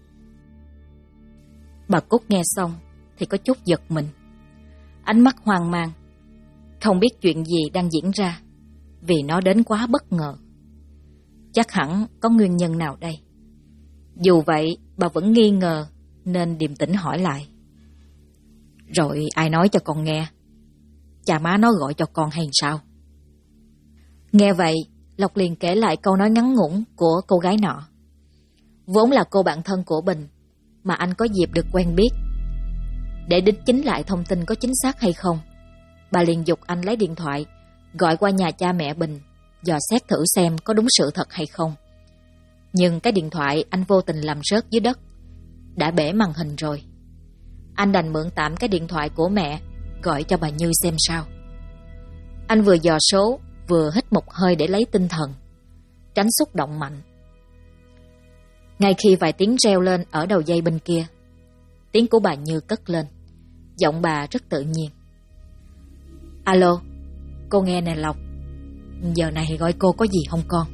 Bà Cúc nghe xong thì có chút giật mình, ánh mắt hoang mang, không biết chuyện gì đang diễn ra, vì nó đến quá bất ngờ. Chắc hẳn có nguyên nhân nào đây. Dù vậy, bà vẫn nghi ngờ nên điềm tĩnh hỏi lại. Rồi ai nói cho con nghe? Cha má nó gọi cho con hay sao? Nghe vậy, Lộc liền kể lại câu nói ngắn ngủn của cô gái nọ. Vốn là cô bạn thân của Bình mà anh có dịp được quen biết. Để đính chính lại thông tin có chính xác hay không, bà liền giục anh lấy điện thoại, gọi qua nhà cha mẹ Bình, dò xét thử xem có đúng sự thật hay không. Nhưng cái điện thoại anh vô tình làm rớt dưới đất, đã bể màn hình rồi. Anh đành mượn tạm cái điện thoại của mẹ, gọi cho bà Như xem sao. Anh vừa dò số, vừa hít một hơi để lấy tinh thần, tránh xúc động mạnh. Ngay khi vài tiếng reo lên ở đầu dây bên kia, tiếng của bà Như cất lên, giọng bà rất tự nhiên. Alo, cô nghe nè Lộc, giờ này gọi cô có gì không con?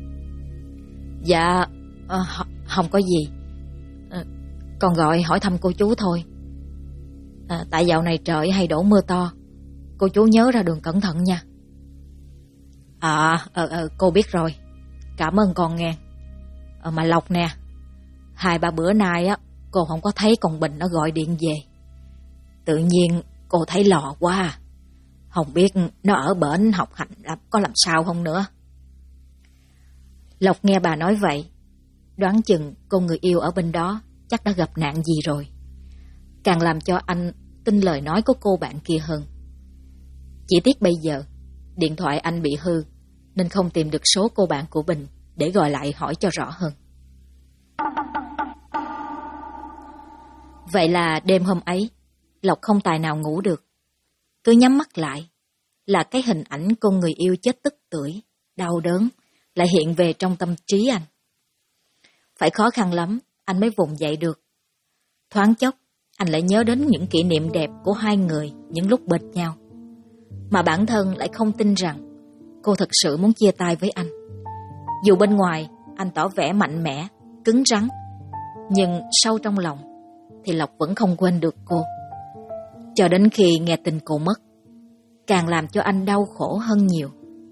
Dạ, không có gì. Con gọi hỏi thăm cô chú thôi. Tại dạo này trời hay đổ mưa to, cô chú nhớ ra đường cẩn thận nha. Cô biết rồi, cảm ơn con nghe. Mà Lộc nè, 2-3 bữa nay á, cô không có thấy con Bình nó gọi điện về. Tự nhiên cô thấy lò quá, không biết nó ở bển học hành có làm sao không nữa. Lộc nghe bà nói vậy, đoán chừng cô người yêu ở bên đó chắc đã gặp nạn gì rồi, càng làm cho anh tin lời nói của cô bạn kia hơn. Chỉ tiếc bây giờ điện thoại anh bị hư, nên không tìm được số cô bạn của Bình để gọi lại hỏi cho rõ hơn. Vậy là đêm hôm ấy, Lộc không tài nào ngủ được. Cứ nhắm mắt lại, là cái hình ảnh con người yêu chết tức tưởi, đau đớn, lại hiện về trong tâm trí anh. Phải khó khăn lắm, anh mới vùng dậy được. Thoáng chốc, anh lại nhớ đến những kỷ niệm đẹp của hai người những lúc bên nhau. Mà bản thân lại không tin rằng cô thực sự muốn chia tay với anh. Dù bên ngoài anh tỏ vẻ mạnh mẽ, cứng rắn, nhưng sâu trong lòng thì Lộc vẫn không quên được cô. Cho đến khi nghe tin cô mất, càng làm cho anh đau khổ hơn nhiều.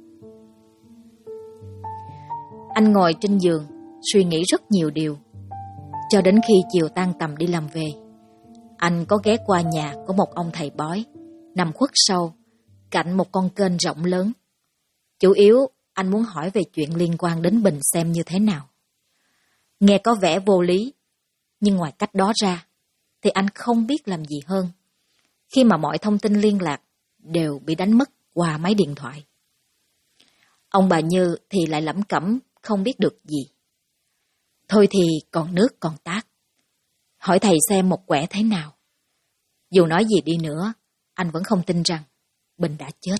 Anh ngồi trên giường, suy nghĩ rất nhiều điều. Cho đến khi chiều tan tầm đi làm về, anh có ghé qua nhà của một ông thầy bói, nằm khuất sâu, cạnh một con kênh rộng lớn. Chủ yếu, anh muốn hỏi về chuyện liên quan đến Bình xem như thế nào. Nghe có vẻ vô lý, nhưng ngoài cách đó ra, thì anh không biết làm gì hơn, khi mà mọi thông tin liên lạc đều bị đánh mất qua máy điện thoại. Ông bà Như thì lại lẩm cẩm không biết được gì. Thôi thì còn nước còn tát. Hỏi thầy xem một quẻ thế nào. Dù nói gì đi nữa, anh vẫn không tin rằng Bình đã chết.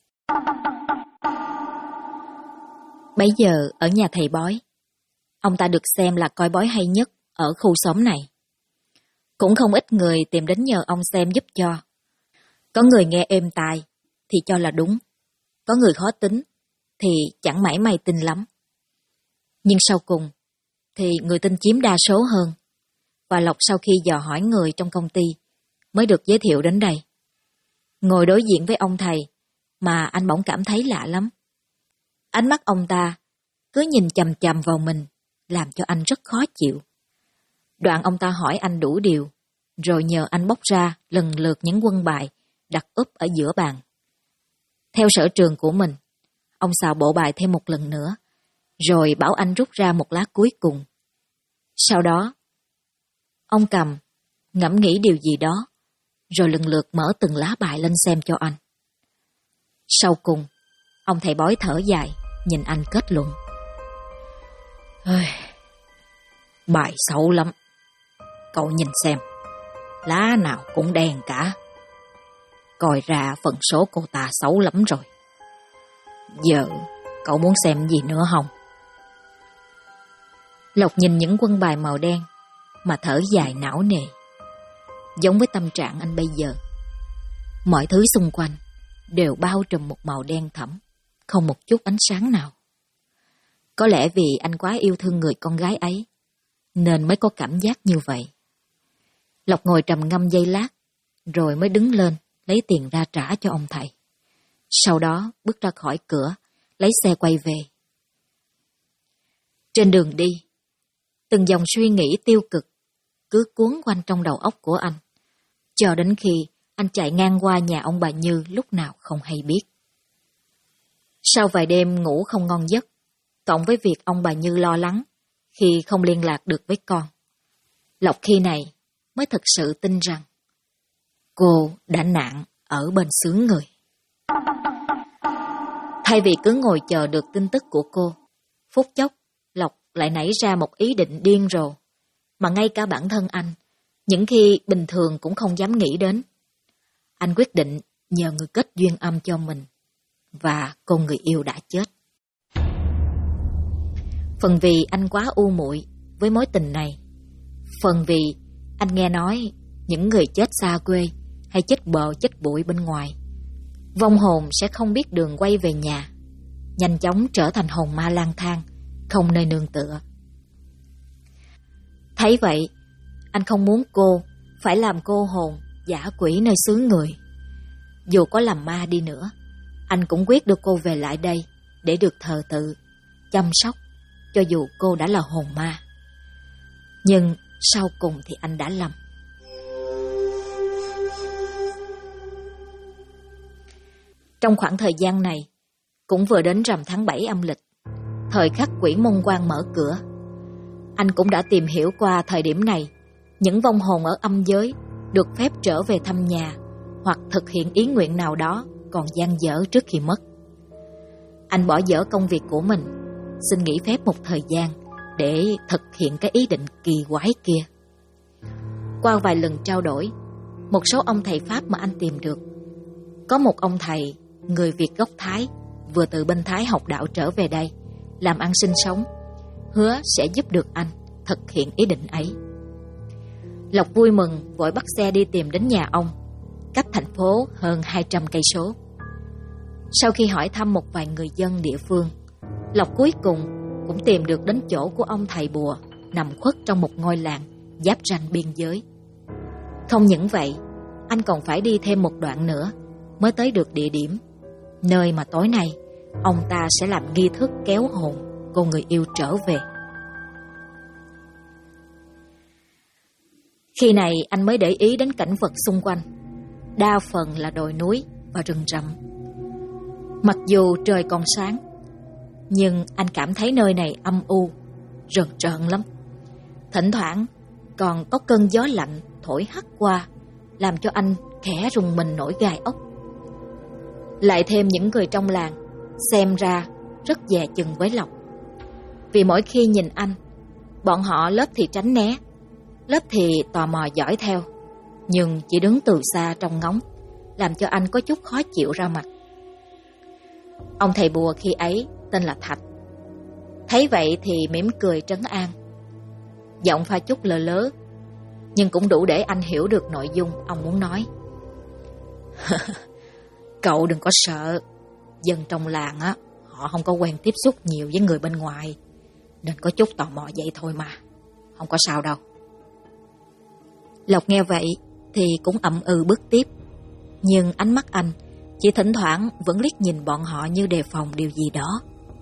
Bấy giờ ở nhà thầy bói, ông ta được xem là coi bói hay nhất ở khu xóm này. Cũng không ít người tìm đến nhờ ông xem giúp cho. Có người nghe êm tai thì cho là đúng, có người khó tính thì chẳng mảy may tin lắm. Nhưng sau cùng thì người tin chiếm đa số hơn, và Lộc sau khi dò hỏi người trong công ty mới được giới thiệu đến đây. Ngồi đối diện với ông thầy mà anh bỗng cảm thấy lạ lắm. Ánh mắt ông ta cứ nhìn chằm chằm vào mình, làm cho anh rất khó chịu. Đoạn ông ta hỏi anh đủ điều, rồi nhờ anh bóc ra lần lượt những quân bài đặt úp ở giữa bàn. Theo sở trường của mình, ông xào bộ bài thêm một lần nữa, rồi bảo anh rút ra một lá cuối cùng. Sau đó, ông cầm, ngẫm nghĩ điều gì đó, rồi lần lượt mở từng lá bài lên xem cho anh. Sau cùng, ông thầy bói thở dài, nhìn anh kết luận. Bài xấu lắm. Cậu nhìn xem, lá nào cũng đen cả. Coi ra phần số cô ta xấu lắm rồi. Giờ, cậu muốn xem gì nữa không? Lộc nhìn những quân bài màu đen mà thở dài não nề. Giống với tâm trạng anh bây giờ. Mọi thứ xung quanh đều bao trùm một màu đen thẫm, không một chút ánh sáng nào. Có lẽ vì anh quá yêu thương người con gái ấy, nên mới có cảm giác như vậy. Lộc ngồi trầm ngâm giây lát, rồi mới đứng lên, lấy tiền ra trả cho ông thầy. Sau đó bước ra khỏi cửa, lấy xe quay về. Trên đường đi, từng dòng suy nghĩ tiêu cực cứ cuốn quanh trong đầu óc của anh, cho đến khi anh chạy ngang qua nhà ông bà Như lúc nào không hay biết. Sau vài đêm ngủ không ngon giấc, cộng với việc ông bà Như lo lắng khi không liên lạc được với con, Lộc khi này mới thực sự tin rằng cô đã nạn ở bên xứ người. Thay vì cứ ngồi chờ được tin tức của cô, phút chốc Lộc lại nảy ra một ý định điên rồ mà ngay cả bản thân anh những khi bình thường cũng không dám nghĩ đến. Anh quyết định nhờ người kết duyên âm cho mình, và cô người yêu đã chết. Phần vì anh quá u muội với mối tình này, phần vì anh nghe nói những người chết xa quê hay chết bờ chết bụi bên ngoài, vong hồn sẽ không biết đường quay về nhà, nhanh chóng trở thành hồn ma lang thang, không nơi nương tựa. Thấy vậy, anh không muốn cô phải làm cô hồn dã quỷ nơi xứ người. Dù có làm ma đi nữa, anh cũng quyết đưa cô về lại đây để được thờ tự, chăm sóc, cho dù cô đã là hồn ma. Nhưng sau cùng thì anh đã lầm. Trong khoảng thời gian này, cũng vừa đến rằm tháng 7 âm lịch, thời khắc quỷ môn quan mở cửa. Anh cũng đã tìm hiểu qua thời điểm này, những vong hồn ở âm giới được phép trở về thăm nhà hoặc thực hiện ý nguyện nào đó còn dang dở trước khi mất. Anh bỏ dở công việc của mình, xin nghỉ phép một thời gian để thực hiện cái ý định kỳ quái kia. Qua vài lần trao đổi, một số ông thầy Pháp mà anh tìm được, có một ông thầy người Việt gốc Thái vừa từ bên Thái học đạo trở về đây làm ăn sinh sống, hứa sẽ giúp được anh thực hiện ý định ấy. Lộc vui mừng vội bắt xe đi tìm đến nhà ông, cách thành phố hơn 200 cây số. Sau khi hỏi thăm một vài người dân địa phương, Lộc cuối cùng cũng tìm được đến chỗ của ông thầy bùa nằm khuất trong một ngôi làng giáp ranh biên giới. Không những vậy, anh còn phải đi thêm một đoạn nữa mới tới được địa điểm, nơi mà tối nay ông ta sẽ làm nghi thức kéo hồn cô người yêu trở về. Khi này anh mới để ý đến cảnh vật xung quanh, đa phần là đồi núi và rừng rậm. Mặc dù trời còn sáng, nhưng anh cảm thấy nơi này âm u, rợn rợn lắm. Thỉnh thoảng còn có cơn gió lạnh thổi hắt qua, làm cho anh khẽ rùng mình nổi gai ốc. Lại thêm những người trong làng xem ra rất dè chừng với Lộc, vì mỗi khi nhìn anh, bọn họ lớp thì tránh né, lớp thì tò mò dõi theo, nhưng chỉ đứng từ xa trông ngóng, làm cho anh có chút khó chịu ra mặt. Ông thầy bùa khi ấy tên là Thạch, thấy vậy thì mỉm cười trấn an, giọng pha chút lơ lớ, nhưng cũng đủ để anh hiểu được nội dung ông muốn nói. Cậu đừng có sợ, dân trong làng á, họ không có quen tiếp xúc nhiều với người bên ngoài, nên có chút tò mò vậy thôi mà, không có sao đâu. Lộc nghe vậy thì cũng ậm ừ bước tiếp, nhưng ánh mắt anh chỉ thỉnh thoảng vẫn liếc nhìn bọn họ như đề phòng điều gì đó.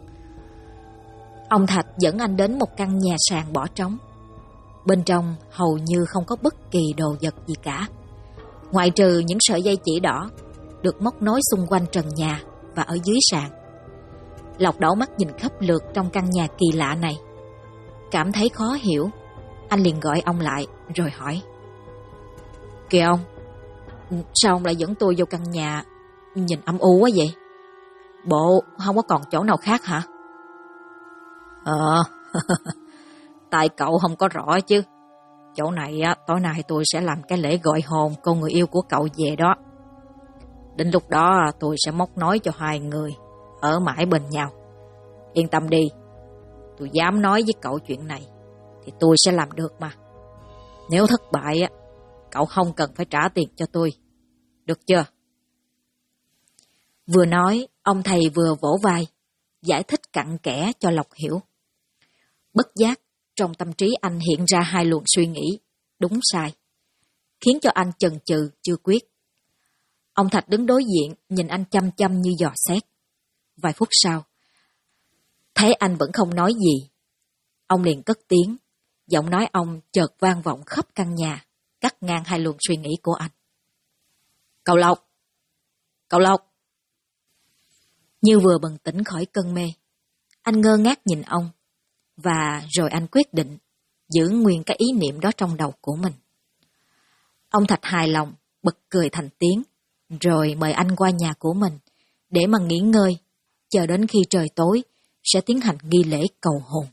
Ông Thạch dẫn anh đến một căn nhà sàn bỏ trống. Bên trong hầu như không có bất kỳ đồ vật gì cả, ngoại trừ những sợi dây chỉ đỏ được móc nối xung quanh trần nhà và ở dưới sàn. Lộc đảo mắt nhìn khắp lượt trong căn nhà kỳ lạ này, cảm thấy khó hiểu. Anh liền gọi ông lại rồi hỏi: Kìa ông, sao ông lại dẫn tôi vô căn nhà nhìn âm u quá vậy? Bộ không có còn chỗ nào khác hả? Tại cậu không có rõ chứ. Chỗ này tối nay tôi sẽ làm cái lễ gọi hồn cô người yêu của cậu về đó. Đến lúc đó tôi sẽ móc nối cho hai người ở mãi bên nhau. Yên tâm đi, tôi dám nói với cậu chuyện này thì tôi sẽ làm được mà. Nếu thất bại cậu không cần phải trả tiền cho tôi, được chưa? Vừa nói, ông thầy vừa vỗ vai, giải thích cặn kẽ cho Lộc hiểu. Bất giác, trong tâm trí anh hiện ra hai luồng suy nghĩ, đúng sai, khiến cho anh chần chừ chưa quyết. Ông Thạch đứng đối diện, nhìn anh chăm chăm như dò xét. Vài phút sau, thấy anh vẫn không nói gì, ông liền cất tiếng, giọng nói ông chợt vang vọng khắp căn nhà, cắt ngang hai luồng suy nghĩ của anh. Cậu Lộc! Cậu Lộc! Như vừa bừng tỉnh khỏi cơn mê, anh ngơ ngác nhìn ông, và rồi anh quyết định giữ nguyên cái ý niệm đó trong đầu của mình. Ông Thạch hài lòng, bật cười thành tiếng, rồi mời anh qua nhà của mình để mà nghỉ ngơi, chờ đến khi trời tối sẽ tiến hành nghi lễ cầu hồn.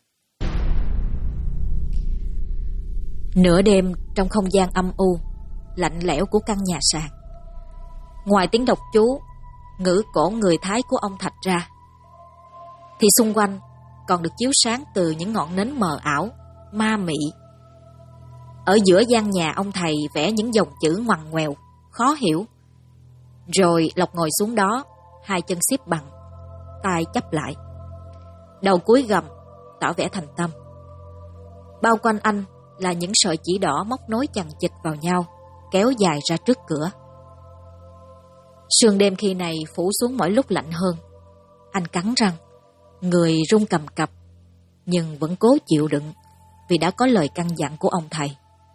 Nửa đêm trong không gian âm u, lạnh lẽo của căn nhà sàn, ngoài tiếng đọc chú, ngữ cổ người Thái của ông Thạch ra, thì xung quanh còn được chiếu sáng từ những ngọn nến mờ ảo, ma mị. Ở giữa gian nhà ông thầy vẽ những dòng chữ ngoằn ngoèo, khó hiểu. Rồi Lộc ngồi xuống đó, hai chân xếp bằng, tay chắp lại, đầu cúi gằm, tỏ vẻ thành tâm. Bao quanh anh là những sợi chỉ đỏ móc nối chằng chịt vào nhau, kéo dài ra trước cửa. Sương đêm khi này phủ xuống mỗi lúc lạnh hơn. Anh cắn răng, người run cầm cập, nhưng vẫn cố chịu đựng vì đã có lời căn dặn của ông thầy.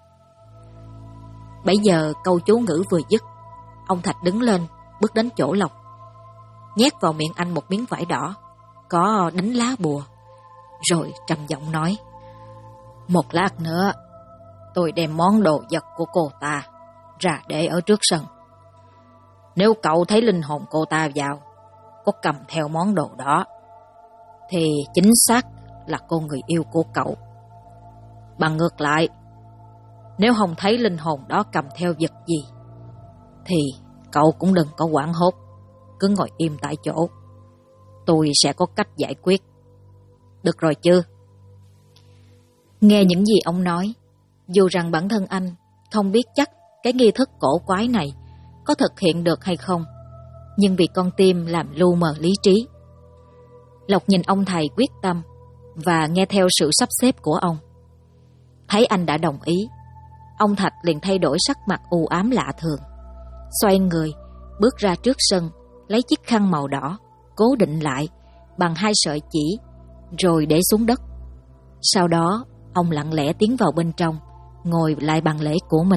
Bấy giờ câu chú ngữ vừa dứt, ông Thạch đứng lên, bước đến chỗ Lộc, nhét vào miệng anh một miếng vải đỏ có đính lá bùa, rồi trầm giọng nói: Một lát nữa tôi đem món đồ vật của cô ta ra để ở trước sân. Nếu cậu thấy linh hồn cô ta vào có cầm theo món đồ đó thì chính xác là cô người yêu của cậu. Bằng ngược lại, nếu không thấy linh hồn đó cầm theo vật gì thì cậu cũng đừng có hoảng hốt, cứ ngồi im tại chỗ. Tôi sẽ có cách giải quyết. Được rồi chứ? Nghe những gì ông nói, dù rằng bản thân anh không biết chắc cái nghi thức cổ quái này có thực hiện được hay không, nhưng vì con tim làm lu mờ lý trí. Lộc nhìn ông thầy quyết tâm và nghe theo sự sắp xếp của ông. Thấy anh đã đồng ý, ông Thạch liền thay đổi sắc mặt u ám lạ thường, xoay người bước ra trước sân, lấy chiếc khăn màu đỏ cố định lại bằng 2 sợi chỉ, rồi để xuống đất. Sau đó ông lặng lẽ tiến vào bên trong, ngồi lại bàn lễ của mình.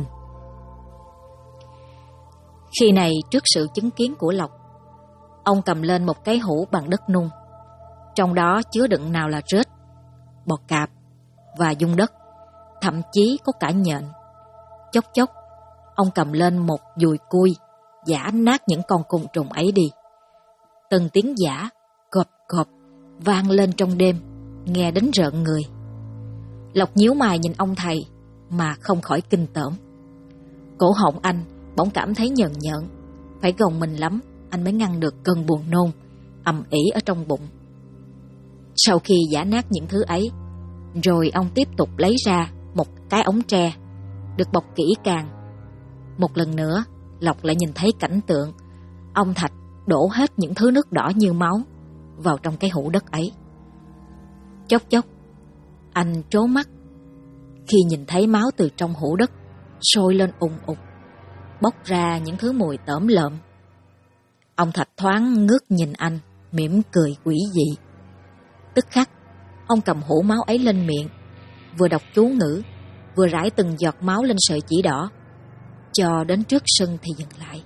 Khi này, trước sự chứng kiến của Lộc, ông cầm lên một cái hũ bằng đất nung, trong đó chứa đựng nào là rết, bọ cạp và dung đất, thậm chí có cả nhện. Chốc chốc, ông cầm lên một dùi cui, giã nát những con côn trùng ấy đi. Từng tiếng giã cộp cộp vang lên trong đêm, nghe đến rợn người. Lộc nhíu mày nhìn ông thầy mà không khỏi kinh tởm. Cổ họng anh bỗng cảm thấy nhờn nhợn, phải gồng mình lắm anh mới ngăn được cơn buồn nôn ầm ĩ ở trong bụng. Sau khi giã nát những thứ ấy, rồi ông tiếp tục lấy ra một cái ống tre được bọc kỹ càng. Một lần nữa, Lộc lại nhìn thấy cảnh tượng ông Thạch đổ hết những thứ nước đỏ như máu vào trong cái hũ đất ấy. Chốc chốc, anh trố mắt khi nhìn thấy máu từ trong hũ đất sôi lên ùng ục, bốc ra những thứ mùi tởm lợm. Ông Thạch thoáng ngước nhìn anh, mỉm cười quỷ dị. Tức khắc, ông cầm hũ máu ấy lên miệng, vừa đọc chú ngữ, vừa rải từng giọt máu lên sợi chỉ đỏ, cho đến trước sân thì dừng lại.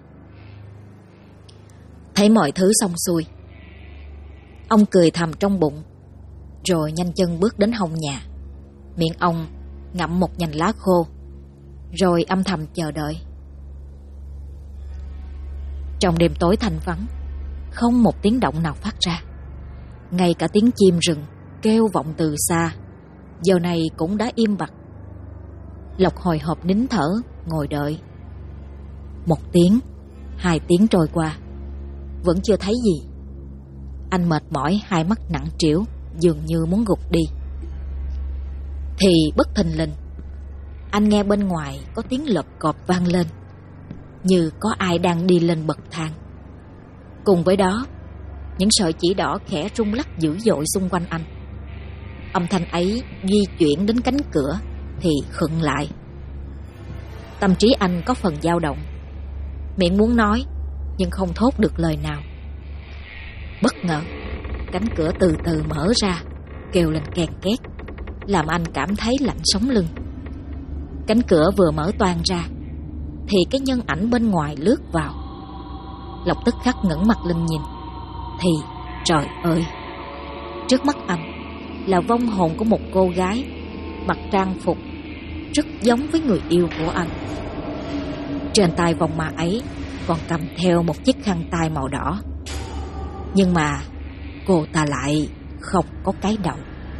Thấy mọi thứ xong xuôi, ông cười thầm trong bụng, rồi nhanh chân bước đến hông nhà. Miệng ông ngậm một nhành lá khô, rồi âm thầm chờ đợi. Trong đêm tối thanh vắng, không một tiếng động nào phát ra. Ngay cả tiếng chim rừng kêu vọng từ xa giờ này cũng đã im bặt. Lộc hồi hộp nín thở ngồi đợi. 1 tiếng, 2 tiếng trôi qua, vẫn chưa thấy gì. Anh mệt mỏi, hai mắt nặng trĩu, dường như muốn gục đi. Thì bất thình lình, anh nghe bên ngoài có tiếng lộp cộp vang lên, như có ai đang đi lên bậc thang. Cùng với đó, những sợi chỉ đỏ khẽ rung lắc dữ dội xung quanh anh. Âm thanh ấy di chuyển đến cánh cửa thì khựng lại. Tâm trí anh có phần dao động, miệng muốn nói nhưng không thốt được lời nào. Bất ngờ, cánh cửa từ từ mở ra, kêu lên kèn két, làm anh cảm thấy lạnh sống lưng. Cánh cửa vừa mở toang ra thì cái nhân ảnh bên ngoài lướt vào. Lộc tức khắc ngẩng mặt lên nhìn, thì trời ơi, trước mắt anh là vong hồn của một cô gái mặc trang phục rất giống với người yêu của anh. Trên tay vong ma ấy còn cầm theo một chiếc khăn tay màu đỏ, nhưng mà cô ta lại không có cái đầu.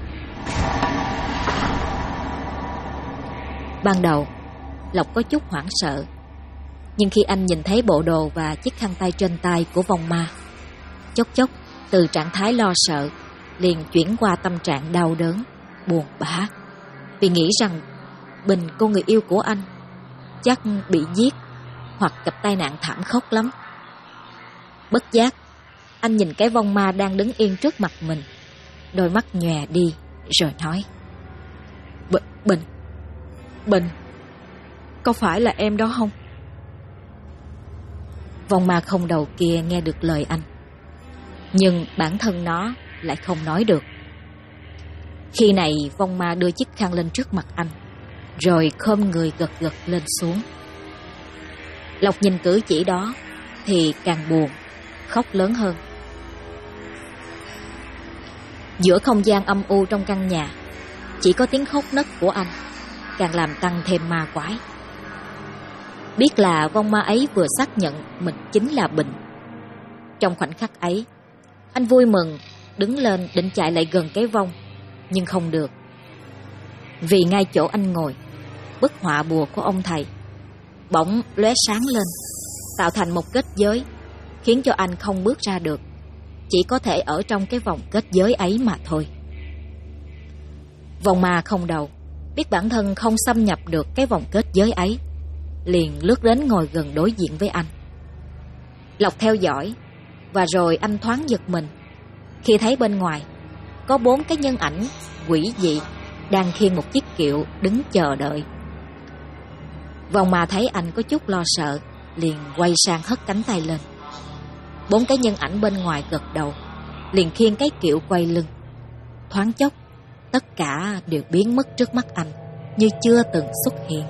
Ban đầu Lộc có chút hoảng sợ, nhưng khi anh nhìn thấy bộ đồ và chiếc khăn tay trên tay của vong ma, chốc chốc từ trạng thái lo sợ liền chuyển qua tâm trạng đau đớn, buồn bã, vì nghĩ rằng Bình, cô người yêu của anh, chắc bị giết hoặc gặp tai nạn thảm khốc lắm. Bất giác, anh nhìn cái vong ma đang đứng yên trước mặt mình, đôi mắt nhòe đi rồi nói: Bình, có phải là em đó không? Vong ma không đầu kia nghe được lời anh, nhưng bản thân nó lại không nói được. Khi này vong ma đưa chiếc khăn lên trước mặt anh, rồi khom người gật gật lên xuống. Lộc nhìn cử chỉ đó thì càng buồn, khóc lớn hơn. Giữa không gian âm u trong căn nhà, chỉ có tiếng khóc nấc của anh càng làm tăng thêm ma quái. Biết là vong ma ấy vừa xác nhận mình chính là Bình. Trong khoảnh khắc ấy, anh vui mừng đứng lên định chạy lại gần cái vong, nhưng không được. Vì ngay chỗ anh ngồi, bức họa bùa của ông thầy bỗng lóe sáng lên, tạo thành một kết giới khiến cho anh không bước ra được, chỉ có thể ở trong cái vòng kết giới ấy mà thôi. Vòng ma không đầu biết bản thân không xâm nhập được cái vòng kết giới ấy, liền lướt đến ngồi gần đối diện với anh. Lộc theo dõi, và rồi anh thoáng giật mình khi thấy bên ngoài có 4 cái nhân ảnh quỷ dị đang khiêng một chiếc kiệu đứng chờ đợi. Vòng ma thấy anh có chút lo sợ, liền quay sang hất cánh tay lên. 4 cái nhân ảnh bên ngoài gật đầu, liền khiêng cái kiệu quay lưng. Thoáng chốc, tất cả đều biến mất trước mắt anh như chưa từng xuất hiện.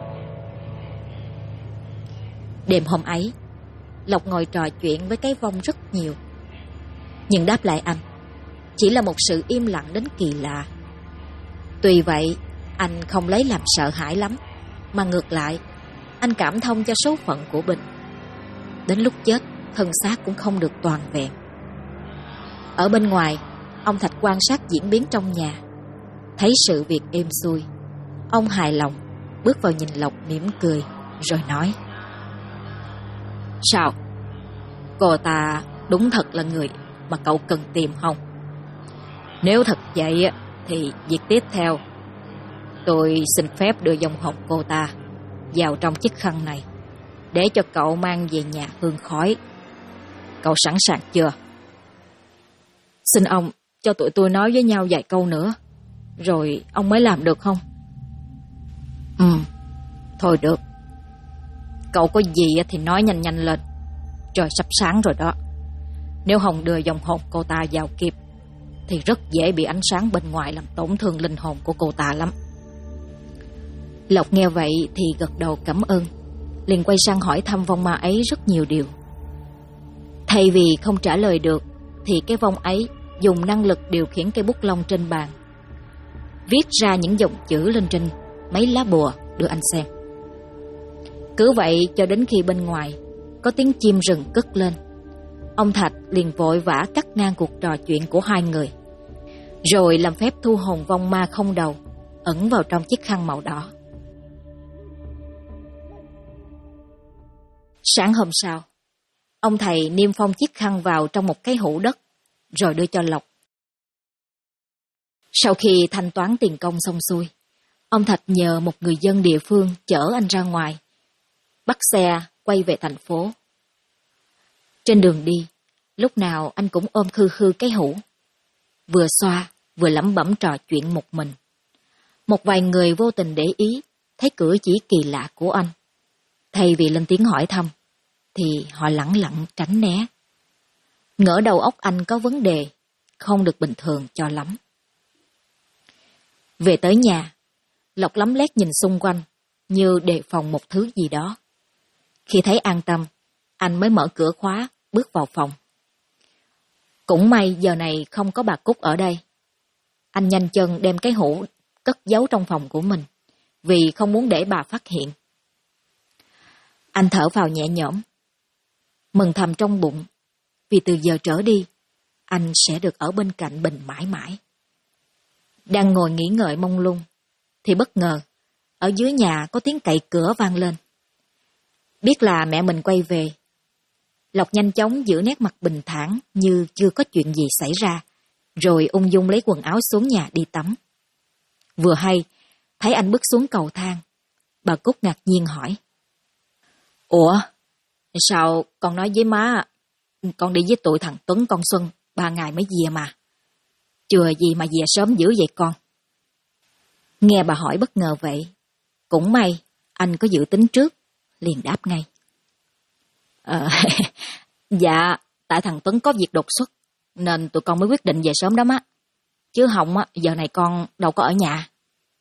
Đêm hôm ấy, Lộc ngồi trò chuyện với cái vong rất nhiều, nhưng đáp lại anh chỉ là một sự im lặng đến kỳ lạ. Tuy vậy, anh không lấy làm sợ hãi lắm, mà ngược lại, anh cảm thông cho số phận của Bình. Đến lúc chết, thân xác cũng không được toàn vẹn. Ở bên ngoài, ông Thạch quan sát diễn biến trong nhà, thấy sự việc êm xuôi. Ông hài lòng, bước vào nhìn Lộc mỉm cười, rồi nói: "Sao? Cô ta đúng thật là người mà cậu cần tìm không? Nếu thật vậy thì việc tiếp theo, tôi xin phép đưa vong hồn cô ta vào trong chiếc khăn này để cho cậu mang về nhà hương khói. Cậu sẵn sàng chưa?" "Xin ông cho tụi tôi nói với nhau vài câu nữa, rồi ông mới làm được không?" Thôi được. Cậu có gì thì nói nhanh nhanh lên. Trời sắp sáng rồi đó. Nếu không đưa vong hồn cô ta vào kịp thì rất dễ bị ánh sáng bên ngoài làm tổn thương linh hồn của cô ta lắm. Lộc nghe vậy thì gật đầu cảm ơn, liền quay sang hỏi thăm vong ma ấy rất nhiều điều. Thay vì không trả lời được, thì cái vong ấy dùng năng lực điều khiển cây bút lông trên bàn, viết ra những dòng chữ lên trên mấy lá bùa đưa anh xem. Cứ vậy cho đến khi bên ngoài có tiếng chim rừng cất lên, ông Thạch liền vội vã cắt ngang cuộc trò chuyện của hai người, rồi làm phép thu hồn vong ma không đầu ẩn vào trong chiếc khăn màu đỏ. Sáng hôm sau, ông thầy niêm phong chiếc khăn vào trong một cái hũ đất, rồi đưa cho Lộc. Sau khi thanh toán tiền công xong xuôi, ông Thạch nhờ một người dân địa phương chở anh ra ngoài, bắt xe quay về thành phố. Trên đường đi, lúc nào anh cũng ôm khư khư cái hũ, vừa xoa vừa lẩm bẩm trò chuyện một mình. Một vài người vô tình để ý thấy cử chỉ kỳ lạ của anh. Thay vì lên tiếng hỏi thăm, thì họ lẳng lặng tránh né, ngỡ đầu óc anh có vấn đề, không được bình thường cho lắm. Về tới nhà, Lộc lấm lét nhìn xung quanh như đề phòng một thứ gì đó. Khi thấy an tâm, anh mới mở cửa khóa, bước vào phòng. Cũng may giờ này không có bà Cúc ở đây. Anh nhanh chân đem cái hũ cất giấu trong phòng của mình, vì không muốn để bà phát hiện. Anh thở vào nhẹ nhõm, mừng thầm trong bụng, vì từ giờ trở đi, anh sẽ được ở bên cạnh Bình mãi mãi. Đang ngồi nghĩ ngợi mông lung, thì bất ngờ, ở dưới nhà có tiếng cậy cửa vang lên. Biết là mẹ mình quay về, Lộc nhanh chóng giữ nét mặt bình thản như chưa có chuyện gì xảy ra, rồi ung dung lấy quần áo xuống nhà đi tắm. Vừa hay, thấy anh bước xuống cầu thang, bà Cúc ngạc nhiên hỏi: "Ủa, sao con nói với má, con đi với tụi thằng Tuấn con Xuân 3 ngày mới về mà. Chừa gì mà về sớm dữ vậy con?" Nghe bà hỏi bất ngờ vậy, cũng may anh có dự tính trước, liền đáp ngay: Dạ, tại thằng Tuấn có việc đột xuất, nên tụi con mới quyết định về sớm đó má. Chứ không á, giờ này con đâu có ở nhà.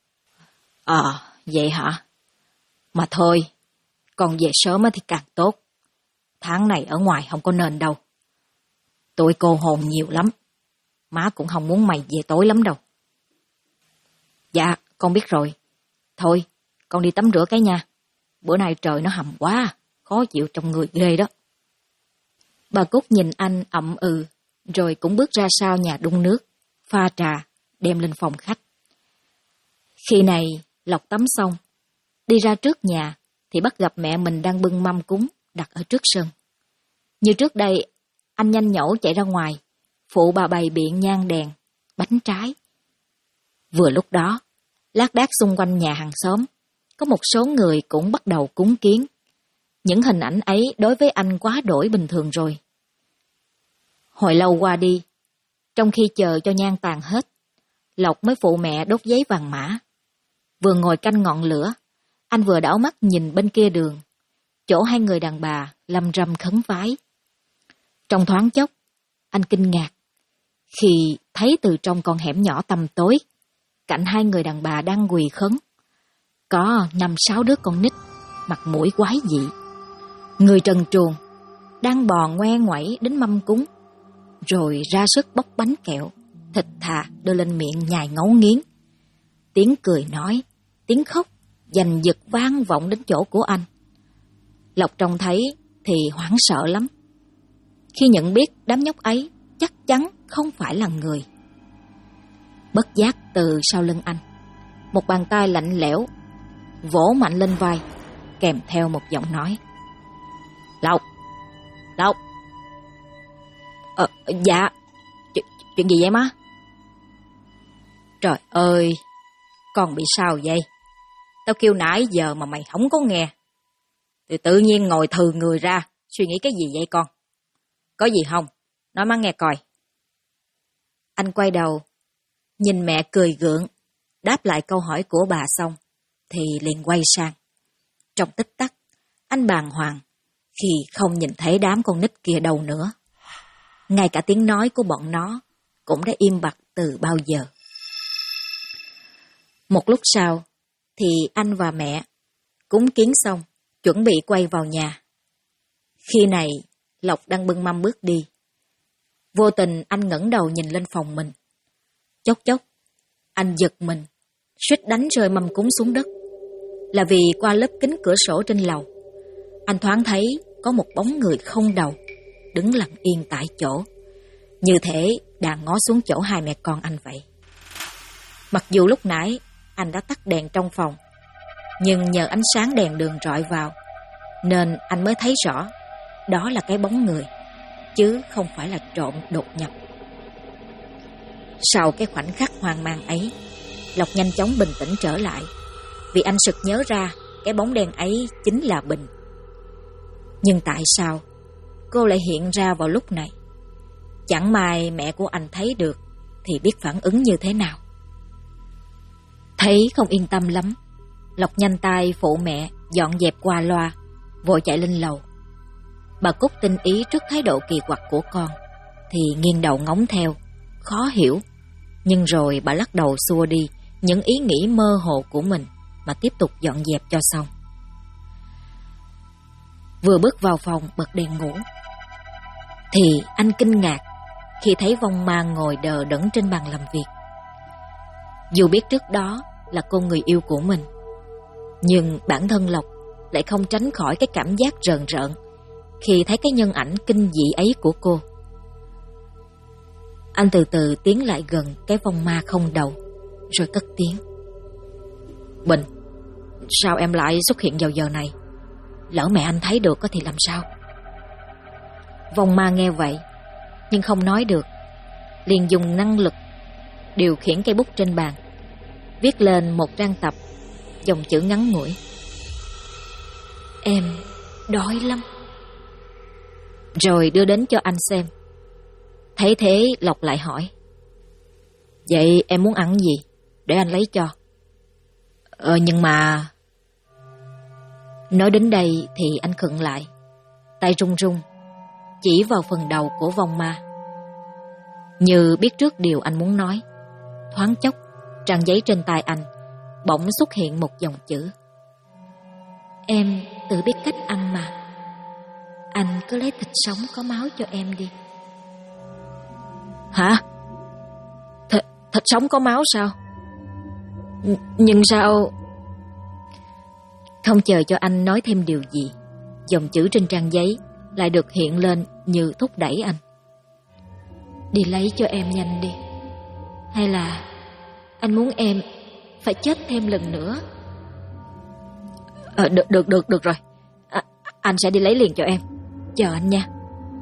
Vậy hả? Mà thôi, con về sớm thì càng tốt. Tháng này ở ngoài không có nên đâu. Tụi cô hồn nhiều lắm. Má cũng không muốn mày về tối lắm đâu. Dạ, con biết rồi. Thôi, con đi tắm rửa cái nha. Bữa nay trời nó hầm quá, khó chịu trong người ghê đó. Bà Cúc nhìn anh ậm ừ, rồi cũng bước ra sau nhà đun nước, pha trà, đem lên phòng khách. Khi này, Lộc tắm xong, đi ra trước nhà, thì bắt gặp mẹ mình đang bưng mâm cúng đặt ở trước sân. Như trước đây, anh nhanh nhẩu chạy ra ngoài, phụ bà bày biện nhang đèn, bánh trái. Vừa lúc đó, lác đác xung quanh nhà hàng xóm, có một số người cũng bắt đầu cúng kiến. Những hình ảnh ấy đối với anh quá đổi bình thường rồi. Hồi lâu qua đi, trong khi chờ cho nhang tàn hết, Lộc mới phụ mẹ đốt giấy vàng mã. Vừa ngồi canh ngọn lửa, anh vừa đảo mắt nhìn bên kia đường, chỗ hai người đàn bà lăm răm khấn vái. Trong thoáng chốc, anh kinh ngạc khi thấy từ trong con hẻm nhỏ tăm tối, cạnh hai người đàn bà đang quỳ khấn, có 5-6 đứa con nít, mặt mũi quái dị. Người trần truồng, đang bò ngoe ngoẩy đến mâm cúng, rồi ra sức bóc bánh kẹo, thịt thà đưa lên miệng nhai ngấu nghiến. Tiếng cười nói, tiếng khóc, giành giật vang vọng đến chỗ của anh. Lộc trông thấy thì hoảng sợ lắm, khi nhận biết đám nhóc ấy chắc chắn không phải là người. Bất giác từ sau lưng anh, một bàn tay lạnh lẽo vỗ mạnh lên vai, kèm theo một giọng nói: Lộc, Lộc. Dạ, chuyện gì vậy má? Trời ơi, con bị sao vậy? Tao kêu nãy giờ mà mày không có nghe. Thì tự nhiên ngồi thừ người ra, suy nghĩ cái gì vậy con? Có gì không? Nói má nghe coi. Anh quay đầu, nhìn mẹ cười gượng, đáp lại câu hỏi của bà xong, thì liền quay sang. Trong tích tắc, anh bàng hoàng khi không nhìn thấy đám con nít kia đâu nữa. Ngay cả tiếng nói của bọn nó cũng đã im bặt từ bao giờ. Một lúc sau, thì anh và mẹ cúng kiến xong, chuẩn bị quay vào nhà. Khi này, Lộc đang bưng mâm bước đi. Vô tình anh ngẩng đầu nhìn lên phòng mình. Chốc chốc, anh giật mình, suýt đánh rơi mâm cúng xuống đất. Là vì qua lớp kính cửa sổ trên lầu, anh thoáng thấy có một bóng người không đầu, đứng lặng yên tại chỗ, như thể đang ngó xuống chỗ hai mẹ con anh vậy. Mặc dù lúc nãy anh đã tắt đèn trong phòng, nhưng nhờ ánh sáng đèn đường rọi vào, nên anh mới thấy rõ đó là cái bóng người, chứ không phải là trộm đột nhập. Sau cái khoảnh khắc hoang mang ấy, Lộc nhanh chóng bình tĩnh trở lại, vì anh sực nhớ ra cái bóng đen ấy chính là Bình. Nhưng tại sao cô lại hiện ra vào lúc này? Chẳng may mẹ của anh thấy được thì biết phản ứng như thế nào. Thấy không yên tâm lắm, Lộc nhanh tay phụ mẹ dọn dẹp qua loa, vội chạy lên lầu. Bà Cúc tinh ý trước thái độ kỳ quặc của con, thì nghiêng đầu ngóng theo, khó hiểu. Nhưng rồi bà lắc đầu xua đi những ý nghĩ mơ hồ của mình, mà tiếp tục dọn dẹp cho xong. Vừa bước vào phòng bật đèn ngủ, thì anh kinh ngạc khi thấy vong ma ngồi đờ đẫn trên bàn làm việc. Dù biết trước đó là cô người yêu của mình, nhưng bản thân Lộc lại không tránh khỏi cái cảm giác rờn rợn khi thấy cái nhân ảnh kinh dị ấy của cô. Anh từ từ tiến lại gần cái vong ma không đầu, rồi cất tiếng: Bình, sao em lại xuất hiện vào giờ này? Lỡ mẹ anh thấy được thì làm sao? Vong ma nghe vậy, nhưng không nói được, liền dùng năng lực điều khiển cây bút trên bàn, viết lên một trang tập, dòng chữ ngắn ngủi: Em đói lắm. Rồi đưa đến cho anh xem. Thấy thế, Lộc lại hỏi: Vậy em muốn ăn gì? Để anh lấy cho. Nhưng mà... Nói đến đây thì anh khựng lại, tay run run, chỉ vào phần đầu của vong ma. Như biết trước điều anh muốn nói, thoáng chốc, trang giấy trên tay anh bỗng xuất hiện một dòng chữ: Em tự biết cách ăn mà. Anh cứ lấy thịt sống có máu cho em đi. Hả? Thịt sống có máu sao? Nhưng sao... Không chờ cho anh nói thêm điều gì, dòng chữ trên trang giấy lại được hiện lên như thúc đẩy anh. Đi lấy cho em nhanh đi. Hay là anh muốn em phải chết thêm lần nữa? Được rồi. Anh sẽ đi lấy liền cho em. Chờ anh nha.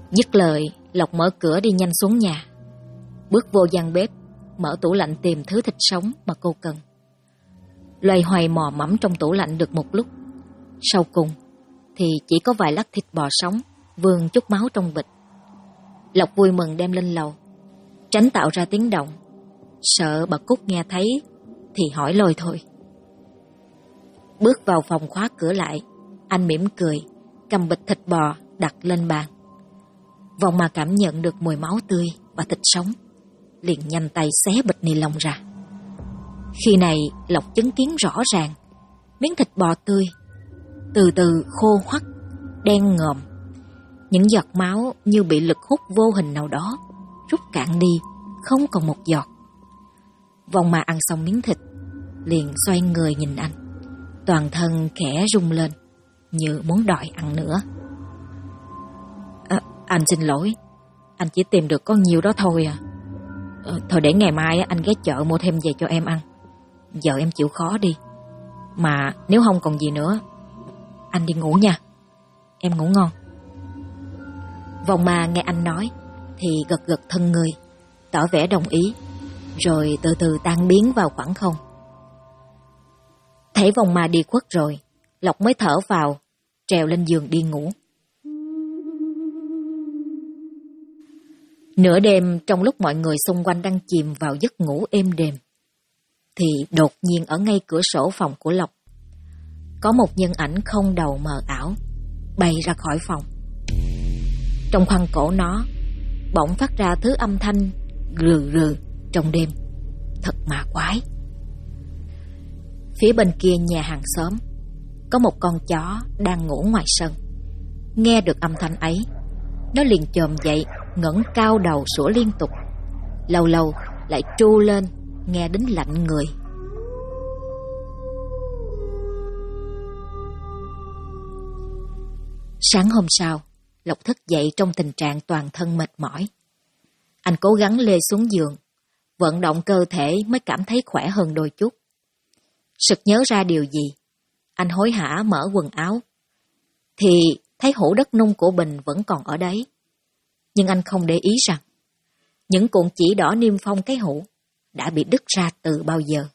Dứt lời, Lộc mở cửa đi nhanh xuống nhà. Bước vô gian bếp, mở tủ lạnh tìm thứ thịt sống mà cô cần. Loay hoay mò mẫm trong tủ lạnh được một lúc. Sau cùng thì chỉ có vài lát thịt bò sống, vương chút máu trong bịch. Lộc vui mừng đem lên lầu, tránh tạo ra tiếng động. Sợ bà Cúc nghe thấy thì hỏi lôi thôi. Bước vào phòng khóa cửa lại, anh mỉm cười, cầm bịch thịt bò đặt lên bàn. Vòng mà cảm nhận được mùi máu tươi và thịt sống, liền nhanh tay xé bịch ni lông ra. Khi này Lộc chứng kiến rõ ràng miếng thịt bò tươi từ từ khô hoắt, đen ngòm. Những giọt máu như bị lực hút vô hình nào đó rút cạn đi, không còn một giọt. Vòng mà ăn xong miếng thịt, liền xoay người nhìn anh, toàn thân khẽ rung lên như muốn đòi ăn nữa. Anh xin lỗi, anh chỉ tìm được có nhiêu đó thôi à. Thôi để ngày mai anh ghé chợ mua thêm về cho em ăn. Giờ em chịu khó đi. Mà nếu không còn gì nữa, anh đi ngủ nha. Em ngủ ngon. Vòng mà nghe anh nói thì gật gật thân người, tỏ vẻ đồng ý, rồi từ từ tan biến vào khoảng không. Thấy Vòng mà đi khuất rồi, Lộc mới thở vào, trèo lên giường đi ngủ. Nửa đêm, trong lúc mọi người xung quanh đang chìm vào giấc ngủ êm đềm, thì đột nhiên ở ngay cửa sổ phòng của Lộc, có một nhân ảnh không đầu mờ ảo bay ra khỏi phòng. Trong khoang cổ nó bỗng phát ra thứ âm thanh rừ rừ trong đêm, thật ma quái. Phía bên kia nhà hàng xóm có một con chó đang ngủ ngoài sân. Nghe được âm thanh ấy, nó liền chồm dậy, ngẩng cao đầu sủa liên tục, lâu lâu lại tru lên, nghe đến lạnh người. Sáng hôm sau, Lộc thức dậy trong tình trạng toàn thân mệt mỏi. Anh cố gắng lê xuống giường, vận động cơ thể mới cảm thấy khỏe hơn đôi chút. Sực nhớ ra điều gì, anh hối hả mở quần áo, thì thấy hũ đất nung của Bình vẫn còn ở đấy. Nhưng anh không để ý rằng những cuộn chỉ đỏ niêm phong cái hũ đã bị đứt ra từ bao giờ.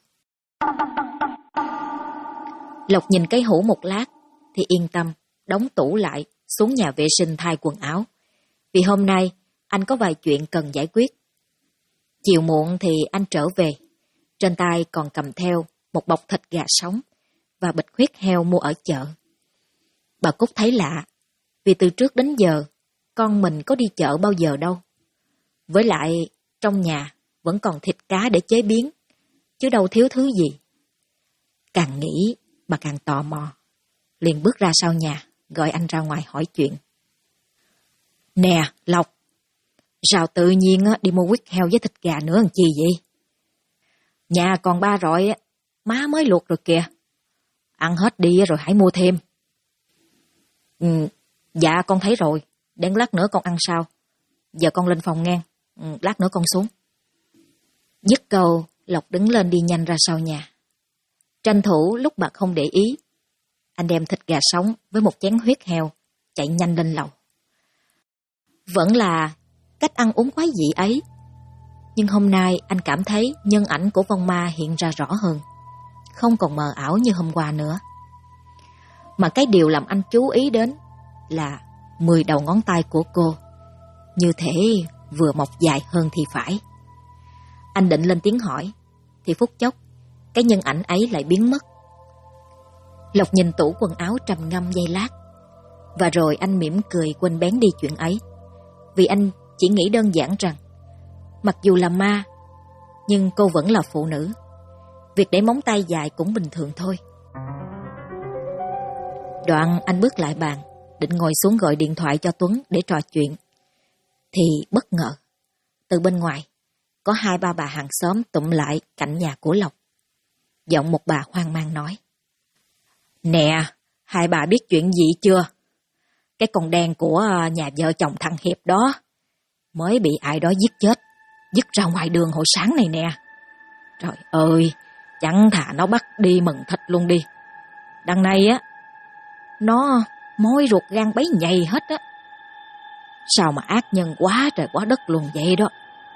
Lộc nhìn cái hũ một lát thì yên tâm đóng tủ lại, xuống nhà vệ sinh thay quần áo. Vì hôm nay anh có vài chuyện cần giải quyết. Chiều muộn thì anh trở về, trên tay còn cầm theo một bọc thịt gà sống và bịch huyết heo mua ở chợ. Bà Cúc thấy lạ, vì từ trước đến giờ con mình có đi chợ bao giờ đâu. Với lại trong nhà vẫn còn thịt cá để chế biến, chứ đâu thiếu thứ gì. Càng nghĩ bà càng tò mò, liền bước ra sau nhà, gọi anh ra ngoài hỏi chuyện. Nè, Lộc, sao tự nhiên đi mua huyết heo với thịt gà nữa làm chi vậy? Nhà còn ba rọi, má mới luộc rồi kìa. Ăn hết đi rồi hãy mua thêm. Dạ con thấy rồi, đến lát nữa con ăn sau. Giờ con lên phòng ngang, lát nữa con xuống. Dứt câu, Lộc đứng lên đi nhanh ra sau nhà. Tranh thủ lúc bà không để ý, anh đem thịt gà sống với một chén huyết heo, chạy nhanh lên lầu. Vẫn là cách ăn uống quái dị ấy, nhưng hôm nay anh cảm thấy nhân ảnh của Vong Ma hiện ra rõ hơn, không còn mờ ảo như hôm qua nữa. Mà cái điều làm anh chú ý đến là 10 đầu ngón tay của cô, như thể vừa mọc dài hơn thì phải. Anh định lên tiếng hỏi, thì phút chốc cái nhân ảnh ấy lại biến mất. Lộc nhìn tủ quần áo trầm ngâm giây lát, và rồi anh mỉm cười quên bén đi chuyện ấy. Vì anh chỉ nghĩ đơn giản rằng mặc dù là ma, nhưng cô vẫn là phụ nữ. Việc để móng tay dài cũng bình thường thôi. Đoạn anh bước lại bàn, định ngồi xuống gọi điện thoại cho Tuấn để trò chuyện. Thì bất ngờ, từ bên ngoài, có 2-3 bà hàng xóm tụm lại cạnh nhà của Lộc. Giọng một bà hoang mang nói. Nè, hai bà biết chuyện gì chưa? Cái con đen của nhà vợ chồng thằng Hiệp đó mới bị ai đó giết chết, dứt ra ngoài đường hồi sáng này nè. Trời ơi, chẳng thà nó bắt đi mừng thịt luôn đi. Đằng này á, nó môi ruột gan bấy nhầy hết á. Sao mà ác nhân quá trời quá đất luôn vậy đó.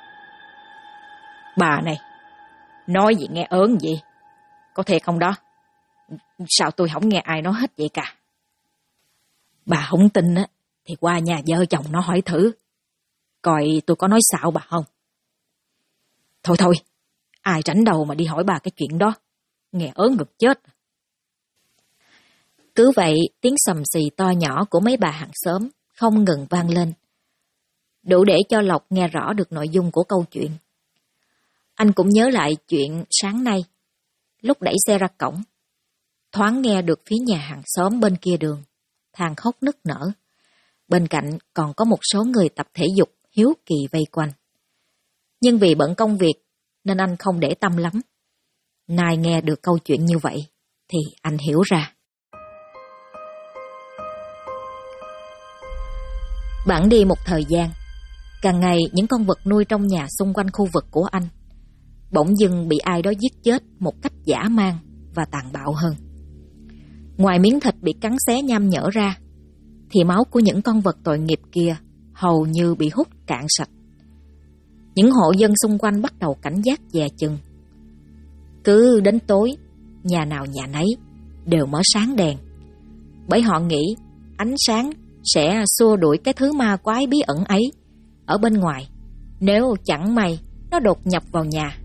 Bà này, nói gì nghe ớn gì? Có thiệt không đó? Sao tôi không nghe ai nói hết vậy cả? Bà không tin á, thì qua nhà vợ chồng nó hỏi thử. Coi tôi có nói xạo bà không? Thôi thôi, ai rảnh đầu mà đi hỏi bà cái chuyện đó. Nghe ớn ngực chết. Cứ vậy, tiếng xầm xì to nhỏ của mấy bà hàng xóm không ngừng vang lên, đủ để cho Lộc nghe rõ được nội dung của câu chuyện. Anh cũng nhớ lại chuyện sáng nay, lúc đẩy xe ra cổng, thoáng nghe được phía nhà hàng xóm bên kia đường than khóc nức nở. Bên cạnh còn có một số người tập thể dục hiếu kỳ vây quanh. Nhưng vì bận công việc nên anh không để tâm lắm. Nay nghe được câu chuyện như vậy thì anh hiểu ra. Bẵng đi một thời gian, càng ngày những con vật nuôi trong nhà xung quanh khu vực của anh bỗng dưng bị ai đó giết chết một cách dã man và tàn bạo hơn. Ngoài miếng thịt bị cắn xé nham nhở ra, thì máu của những con vật tội nghiệp kia hầu như bị hút cạn sạch. Những hộ dân xung quanh bắt đầu cảnh giác dè chừng. Cứ đến tối, nhà nào nhà nấy đều mở sáng đèn, bởi họ nghĩ ánh sáng sẽ xua đuổi cái thứ ma quái bí ẩn ấy ở bên ngoài, nếu chẳng may nó đột nhập vào nhà.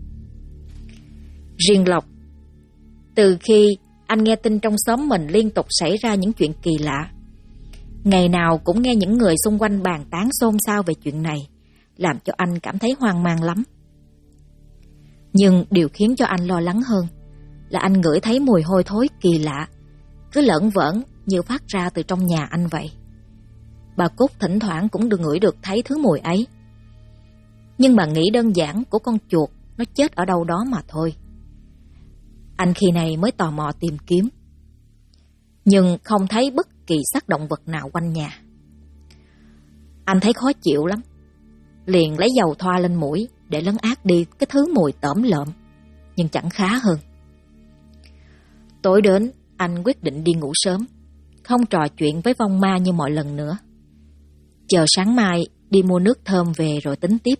Riêng Lộc, từ khi anh nghe tin trong xóm mình liên tục xảy ra những chuyện kỳ lạ, ngày nào cũng nghe những người xung quanh bàn tán xôn xao về chuyện này, làm cho anh cảm thấy hoang mang lắm. Nhưng điều khiến cho anh lo lắng hơn là anh ngửi thấy mùi hôi thối kỳ lạ, cứ lởn vởn như phát ra từ trong nhà anh vậy. Bà Cúc thỉnh thoảng cũng được ngửi được thấy thứ mùi ấy. Nhưng bà nghĩ đơn giản của con chuột nó chết ở đâu đó mà thôi. Anh khi này mới tò mò tìm kiếm, nhưng không thấy bất kỳ xác động vật nào quanh nhà. Anh thấy khó chịu lắm, liền lấy dầu thoa lên mũi để lấn át đi cái thứ mùi tởm lợm, nhưng chẳng khá hơn. Tối đến, anh quyết định đi ngủ sớm, không trò chuyện với vong ma như mọi lần nữa. Chờ sáng mai đi mua nước thơm về rồi tính tiếp.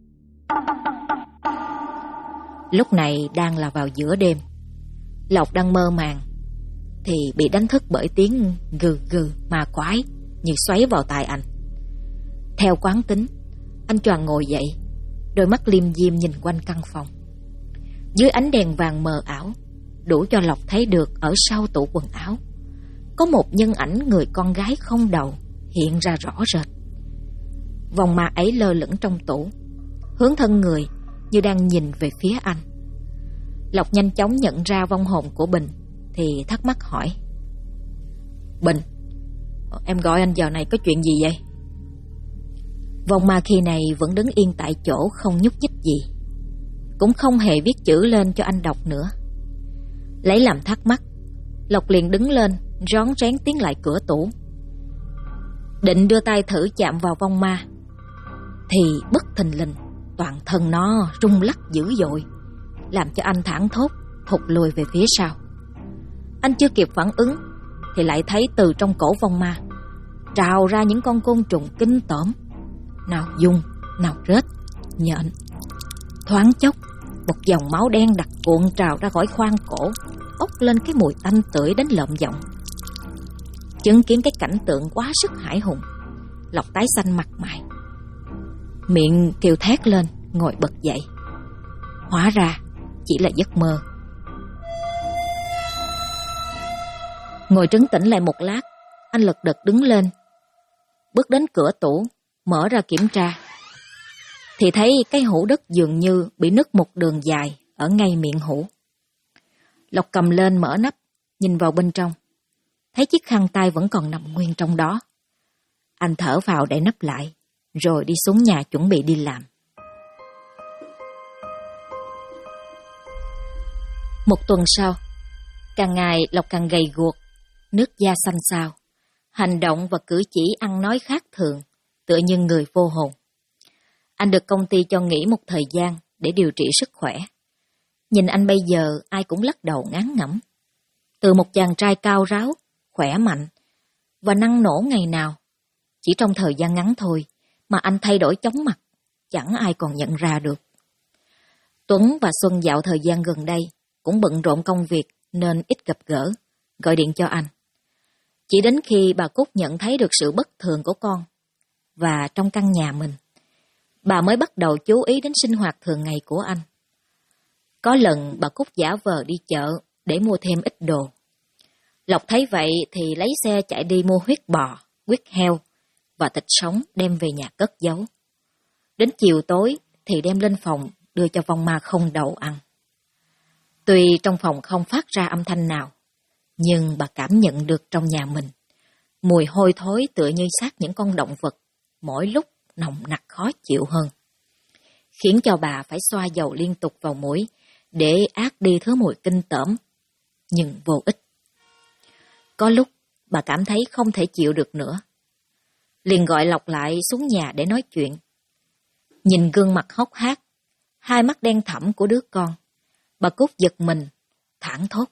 Lúc này đang là vào giữa đêm. Lộc đang mơ màng thì bị đánh thức bởi tiếng gừ gừ ma quái như xoáy vào tai anh. Theo quán tính, anh choàng ngồi dậy, đôi mắt liêm diêm nhìn quanh căn phòng. Dưới ánh đèn vàng mờ ảo, đủ cho Lộc thấy được ở sau tủ quần áo có một nhân ảnh người con gái không đầu hiện ra rõ rệt. Vòng ma ấy lơ lửng trong tủ, hướng thân người như đang nhìn về phía anh. Lộc nhanh chóng nhận ra vong hồn của Bình thì thắc mắc hỏi: Bình, em gọi anh giờ này có chuyện gì vậy? Vong ma khi này vẫn đứng yên tại chỗ không nhúc nhích gì, cũng không hề viết chữ lên cho anh đọc nữa. Lấy làm thắc mắc, Lộc liền đứng lên rón rén tiến lại cửa tủ, định đưa tay thử chạm vào vong ma, thì bất thình lình toàn thân nó rung lắc dữ dội, làm cho anh thảng thốt thụt lùi về phía sau. Anh chưa kịp phản ứng thì lại thấy từ trong cổ vong ma trào ra những con côn trùng kinh tởm, nào giun, nào rết, nhện. Thoáng chốc, một dòng máu đen đặc cuộn trào ra khỏi khoang cổ, bốc lên cái mùi tanh tưởi đến lợm giọng. Chứng kiến cái cảnh tượng quá sức hãi hùng, Lộc tái xanh mặt mày, miệng kêu thét lên, ngồi bật dậy. Hóa ra chỉ là giấc mơ. Ngồi trấn tĩnh lại một lát, anh lật đật đứng lên, bước đến cửa tủ, mở ra kiểm tra, thì thấy cái hũ đất dường như bị nứt một đường dài ở ngay miệng hũ. Lộc cầm lên mở nắp, nhìn vào bên trong, thấy chiếc khăn tay vẫn còn nằm nguyên trong đó. Anh thở vào để nắp lại, rồi đi xuống nhà chuẩn bị đi làm. Một tuần sau, càng ngày Lộc càng gầy guộc, nước da xanh xao, hành động và cử chỉ ăn nói khác thường, tựa như người vô hồn. Anh được công ty cho nghỉ một thời gian để điều trị sức khỏe. Nhìn anh bây giờ ai cũng lắc đầu ngán ngẩm. Từ một chàng trai cao ráo, khỏe mạnh và năng nổ ngày nào, Chỉ trong thời gian ngắn thôi mà anh thay đổi chóng mặt, chẳng ai còn nhận ra được. Tuấn và Xuân dạo thời gian gần đây cũng bận rộn công việc nên ít gặp gỡ, gọi điện cho anh. Chỉ đến khi bà Cúc nhận thấy được sự bất thường của con và trong căn nhà mình, bà mới bắt đầu chú ý đến sinh hoạt thường ngày của anh. Có lần bà Cúc giả vờ đi chợ để mua thêm ít đồ. Lộc thấy vậy thì lấy xe chạy đi mua huyết bò, huyết heo và thịt sống đem về nhà cất giấu. Đến chiều tối thì đem lên phòng đưa cho vong ma không đầu ăn. Tuy trong phòng không phát ra âm thanh nào, nhưng bà cảm nhận được trong nhà mình mùi hôi thối tựa như xác những con động vật, mỗi lúc nồng nặc khó chịu hơn, khiến cho bà phải xoa dầu liên tục vào mũi để át đi thứ mùi kinh tởm, nhưng vô ích. Có lúc bà cảm thấy không thể chịu được nữa, liền gọi Lộc lại xuống nhà để nói chuyện. Nhìn gương mặt hốc hác, hai mắt đen thẳm của đứa con, bà Cúc giật mình, thảng thốt: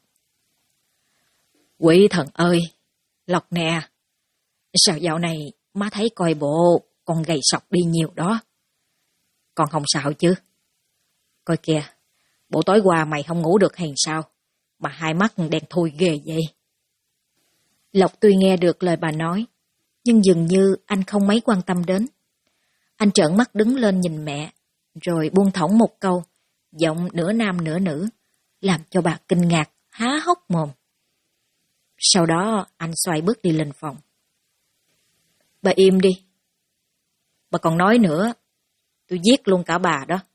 "Quỷ thần ơi, Lộc nè, sao dạo này má thấy coi bộ con gầy sọc đi nhiều đó. Con không sao chứ? Coi kìa, bộ tối qua mày không ngủ được hay sao, mà hai mắt đen thui ghê vậy?" Lộc tuy nghe được lời bà nói, nhưng dường như anh không mấy quan tâm đến. Anh trợn mắt đứng lên nhìn mẹ, rồi buông thõng một câu, giọng nửa nam nửa nữ, làm cho bà kinh ngạc, há hốc mồm. Sau đó anh xoay bước đi lên phòng. "Bà im đi. Bà còn nói nữa, tôi giết luôn cả bà đó."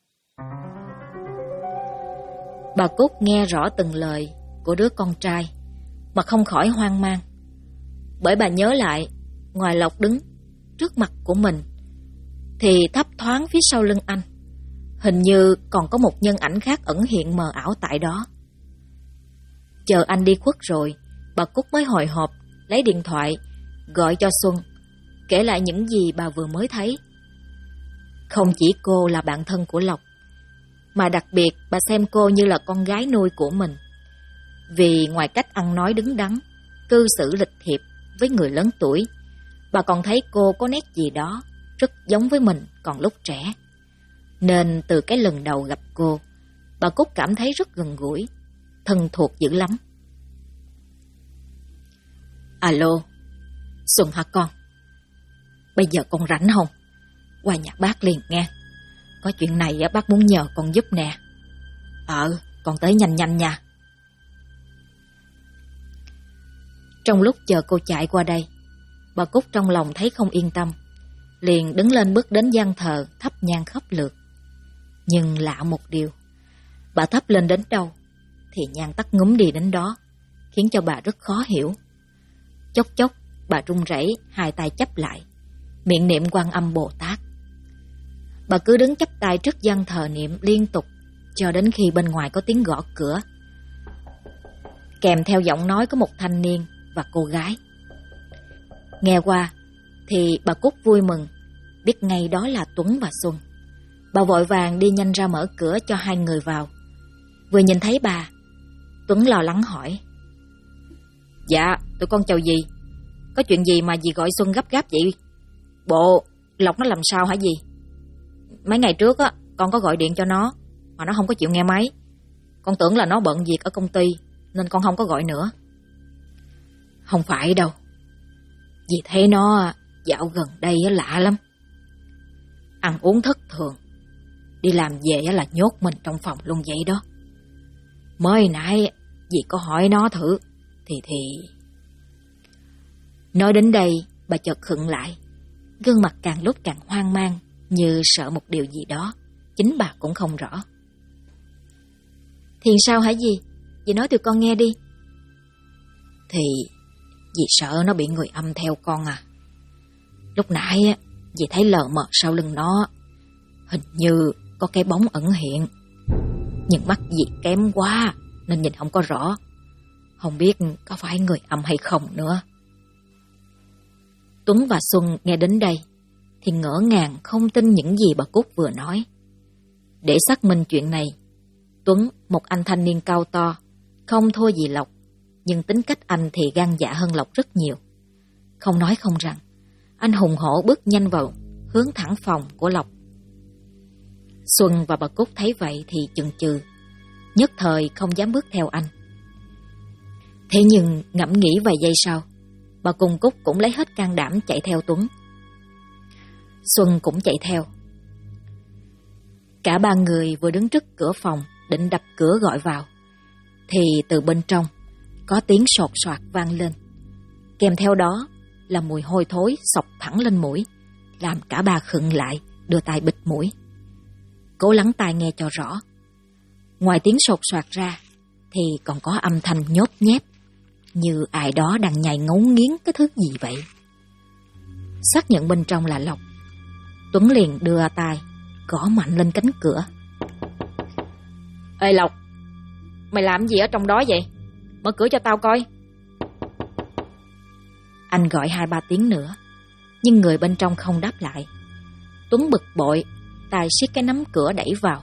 Bà Cúc nghe rõ từng lời của đứa con trai mà không khỏi hoang mang. Bởi bà nhớ lại, ngoài Lộc đứng trước mặt của mình, thì thấp thoáng phía sau lưng anh, hình như còn có một nhân ảnh khác ẩn hiện mờ ảo tại đó. Chờ anh đi khuất rồi, bà Cúc mới hồi hộp lấy điện thoại gọi cho Xuân, kể lại những gì bà vừa mới thấy. Không chỉ cô là bạn thân của Lộc, mà đặc biệt bà xem cô như là con gái nuôi của mình. Vì ngoài cách ăn nói đứng đắn, cư xử lịch thiệp với người lớn tuổi, bà còn thấy cô có nét gì đó rất giống với mình còn lúc trẻ. Nên từ cái lần đầu gặp cô, bà Cúc cảm thấy rất gần gũi, thân thuộc dữ lắm. "Alo, Xuân hả con? Bây giờ con rảnh không? Qua nhà bác liền nghe. Có chuyện này bác muốn nhờ con giúp nè." Con tới nhanh nhanh nha." Trong lúc chờ cô chạy qua đây, bà Cúc trong lòng thấy không yên tâm, liền đứng lên bước đến gian thờ thắp nhang khắp lượt. Nhưng lạ một điều, bà thắp lên đến đâu thì nhang tắt ngúm đi đến đó, khiến cho bà rất khó hiểu. Chốc chốc bà run rẩy, hai tay chắp lại, miệng niệm Quan Âm Bồ Tát. Bà cứ đứng chắp tay trước gian thờ niệm liên tục cho đến khi bên ngoài có tiếng gõ cửa, kèm theo giọng nói của một thanh niên và cô gái. Nghe qua thì bà Cúc vui mừng, biết ngay đó là Tuấn và Xuân. Bà vội vàng đi nhanh ra mở cửa cho hai người vào. Vừa nhìn thấy bà, Tuấn lo lắng hỏi: "Dạ, tụi con chào dì. Có chuyện gì mà dì gọi Xuân gấp gáp vậy? Bộ Lộc nó làm sao hả dì? Mấy ngày trước con có gọi điện cho nó mà nó không có chịu nghe máy. Con tưởng là nó bận việc ở công ty nên con không có gọi nữa." "Không phải đâu. Dì thấy nó dạo gần đây lạ lắm. Ăn uống thất thường, đi làm về là nhốt mình trong phòng luôn vậy đó. Mới nãy dì có hỏi nó thử thì... Nói đến đây, bà chợt khựng lại, gương mặt càng lúc càng hoang mang, như sợ một điều gì đó, chính bà cũng không rõ. "Thì sao hả dì? Dì nói tụi con nghe đi." "Thì dì sợ nó bị người âm theo con à. Lúc nãy dì thấy lờ mờ sau lưng nó, hình như có cái bóng ẩn hiện. Nhưng mắt dì kém quá nên nhìn không có rõ. Không biết có phải người âm hay không nữa." Tuấn và Xuân nghe đến đây thì ngỡ ngàng không tin những gì bà Cúc vừa nói. Để xác minh chuyện này, Tuấn, một anh thanh niên cao to, không thua gì Lộc, nhưng tính cách anh thì gan dạ hơn Lộc rất nhiều. Không nói không rằng, Anh hùng hổ bước nhanh vào hướng thẳng phòng của Lộc. Xuân và bà Cúc thấy vậy thì chần chừ, nhất thời không dám bước theo anh. Thế nhưng ngẫm nghĩ vài giây sau, bà cùng Cúc cũng lấy hết can đảm chạy theo Tuấn. Xuân cũng chạy theo. Cả ba người vừa đứng trước cửa phòng định đập cửa gọi vào, thì từ bên trong có tiếng sột soạt vang lên. Kèm theo đó là mùi hôi thối xộc thẳng lên mũi, làm cả ba khựng lại, đưa tay bịt mũi, cố lắng tai nghe cho rõ. Ngoài tiếng sột soạt ra thì còn có âm thanh nhốt nhép, như ai đó đang nhai ngấu nghiến cái thứ gì vậy. Xác nhận bên trong là Lộc, Tuấn liền đưa tay gõ mạnh lên cánh cửa. Ê Lộc, mày làm gì ở trong đó vậy? Mở cửa cho tao coi. Anh gọi 2-3 tiếng nữa, nhưng người bên trong không đáp lại. Tuấn bực bội, tay siết cái nắm cửa đẩy vào.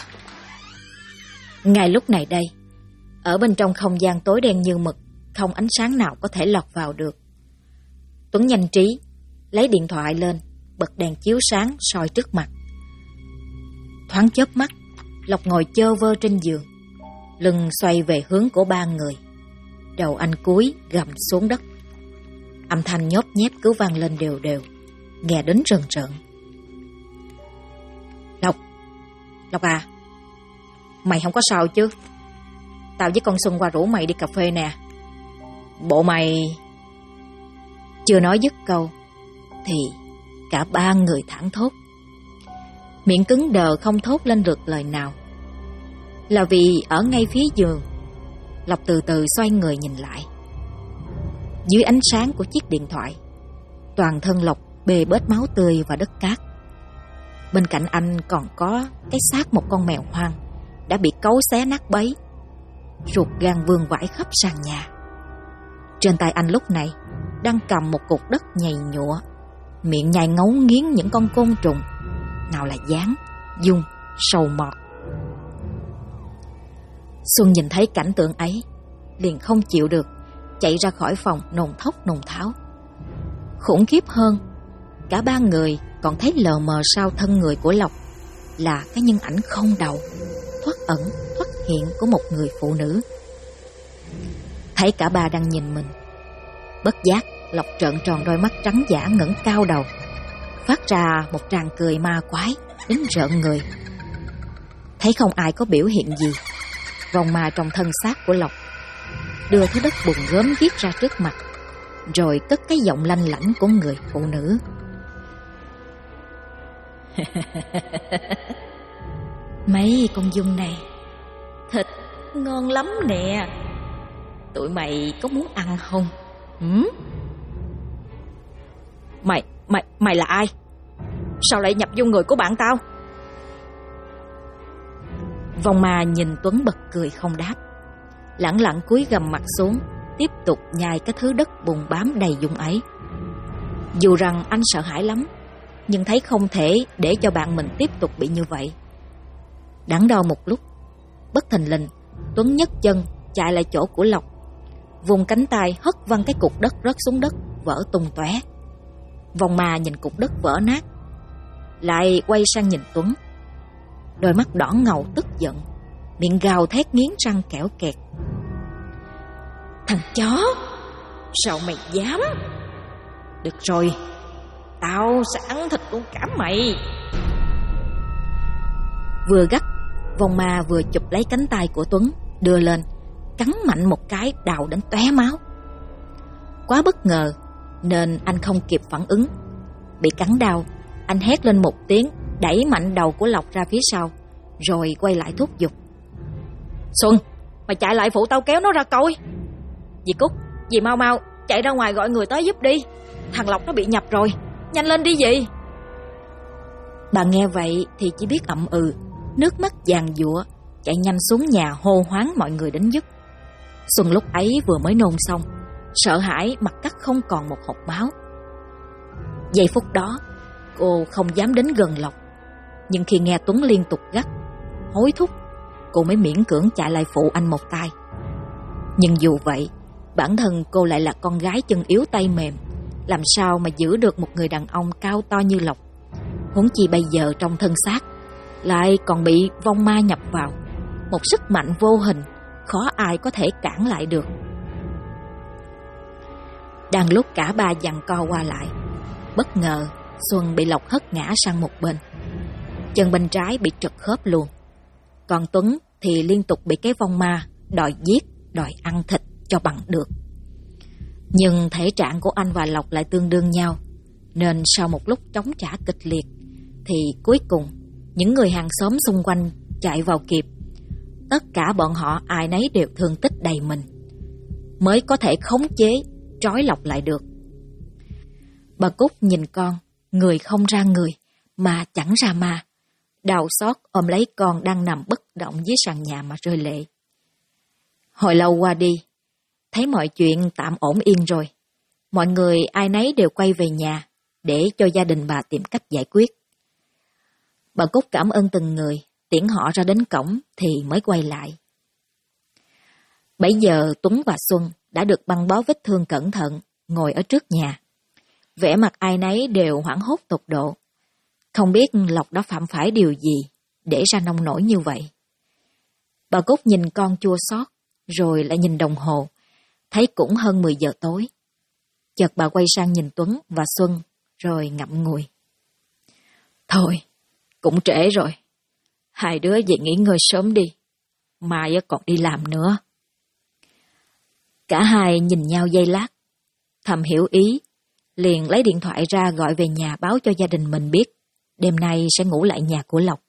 Ngay lúc này đây, ở bên trong không gian tối đen như mực, không ánh sáng nào có thể lọt vào được. Tuấn nhanh trí lấy điện thoại lên, bật đèn chiếu sáng soi trước mặt. Thoáng chớp mắt, Lộc ngồi chơ vơ trên giường, lưng xoay về hướng của ba người. Đầu anh cúi gầm xuống đất. Âm thanh nhóp nhép cứ vang lên đều đều, nghe đến rần rợn. Lộc à, mày không có sao chứ? Tao với con Xuân qua rủ mày đi cà phê nè. Bộ mày... Chưa nói dứt câu thì cả ba người thảng thốt, miệng cứng đờ không thốt lên được lời nào. Là vì ở ngay phía giường, Lộc từ từ xoay người nhìn lại. Dưới ánh sáng của chiếc điện thoại, toàn thân Lộc bê bết máu tươi và đất cát. Bên cạnh anh còn có cái xác một con mèo hoang đã bị cấu xé nát bấy, ruột gan vương vãi khắp sàn nhà. Trên tay anh lúc này đang cầm một cục đất nhầy nhụa, miệng nhai ngấu nghiến những con côn trùng, nào là gián, giun, sầu mọt. Xuân nhìn thấy cảnh tượng ấy, liền không chịu được, chạy ra khỏi phòng nôn thốc nôn tháo. Khủng khiếp hơn, cả ba người còn thấy lờ mờ sau thân người của Lộc là cái nhân ảnh không đầu, thoát ẩn thoát hiện của một người phụ nữ. Thấy cả ba đang nhìn mình, bất giác Lộc trợn tròn đôi mắt trắng dã, ngẩng cao đầu, phát ra một tràng cười ma quái đến rợn người. Thấy không ai có biểu hiện gì, vòng ma trong thân xác của Lộc đưa thứ đất bùn gớm viết ra trước mặt, rồi cất cái giọng lanh lảnh của người phụ nữ. Mấy con giun này, thịt ngon lắm nè, tụi mày có muốn ăn không? Mày là ai? Sao lại nhập vô người của bạn tao? Vòng ma nhìn Tuấn bật cười không đáp, lẳng lặng cúi gằm mặt xuống, tiếp tục nhai cái thứ đất bùn bám đầy dung ấy. Dù rằng anh sợ hãi lắm, nhưng thấy không thể để cho bạn mình tiếp tục bị như vậy. Đắn đo một lúc, bất thình lình Tuấn nhấc chân chạy lại chỗ của Lộc, vùng cánh tay hất văng cái cục đất rớt xuống đất, vỡ tung tóe. Vòng ma nhìn cục đất vỡ nát, lại quay sang nhìn Tuấn, đôi mắt đỏ ngầu tức giận, miệng gào thét nghiến răng kẽo kẹt. Thằng chó, sao mày dám? Được rồi, tao sẽ ăn thịt luôn cả mày. Vừa gắt, vòng ma vừa chụp lấy cánh tay của Tuấn, đưa lên, cắn mạnh một cái đào đến tóe máu. Quá bất ngờ nên anh không kịp phản ứng. Bị cắn đau, anh hét lên một tiếng, đẩy mạnh đầu của Lộc ra phía sau, rồi quay lại thúc giục. Xuân, mày chạy lại phụ tao kéo nó ra coi. Dì Cúc, dì mau mau chạy ra ngoài gọi người tới giúp đi. Thằng Lộc nó bị nhập rồi, nhanh lên đi dì. Bà nghe vậy thì chỉ biết ậm ừ, nước mắt giàn giụa, chạy nhanh xuống nhà hô hoáng mọi người đến giúp. Xuân lúc ấy vừa mới nôn xong, sợ hãi mặt cắt không còn một hột máu. Giây phút đó cô không dám đến gần Lộc, nhưng khi nghe Tuấn liên tục gắt, hối thúc, cô mới miễn cưỡng chạy lại phụ anh một tay. Nhưng dù vậy, bản thân cô lại là con gái chân yếu tay mềm, làm sao mà giữ được một người đàn ông cao to như Lộc. Huống chi bây giờ trong thân xác lại còn bị vong ma nhập vào, một sức mạnh vô hình, khó ai có thể cản lại được. Đang lúc cả ba giằng co qua lại, bất ngờ Xuân bị Lộc hất ngã sang một bên. Chân bên trái bị trật khớp luôn. Còn Tuấn thì liên tục bị cái vong ma đòi giết, đòi ăn thịt cho bằng được. Nhưng thể trạng của anh và Lộc lại tương đương nhau, nên sau một lúc chống trả kịch liệt thì cuối cùng những người hàng xóm xung quanh chạy vào kịp. Tất cả bọn họ ai nấy đều thương tích đầy mình, mới có thể khống chế trói Lộc lại được. Bà Cúc nhìn con, người không ra người mà chẳng ra ma, đau xót ôm lấy con đang nằm bất động dưới sàn nhà mà rơi lệ. Hồi lâu qua đi, thấy mọi chuyện tạm ổn yên rồi, mọi người ai nấy đều quay về nhà để cho gia đình bà tìm cách giải quyết. Bà Cúc cảm ơn từng người, tiễn họ ra đến cổng thì mới quay lại. Bấy giờ Tuấn và Xuân đã được băng bó vết thương cẩn thận, ngồi ở trước nhà. Vẻ mặt ai nấy đều hoảng hốt tột độ. Không biết Lộc đã phạm phải điều gì để ra nông nổi như vậy. Bà Cúc nhìn con chua xót, rồi lại nhìn đồng hồ, thấy cũng hơn 10 giờ tối. Chợt bà quay sang nhìn Tuấn và Xuân, rồi ngậm ngùi. Thôi, cũng trễ rồi. Hai đứa về nghỉ ngơi sớm đi, mai còn đi làm nữa. Cả hai nhìn nhau giây lát, thầm hiểu ý, liền lấy điện thoại ra gọi về nhà báo cho gia đình mình biết đêm nay sẽ ngủ lại nhà của Lộc.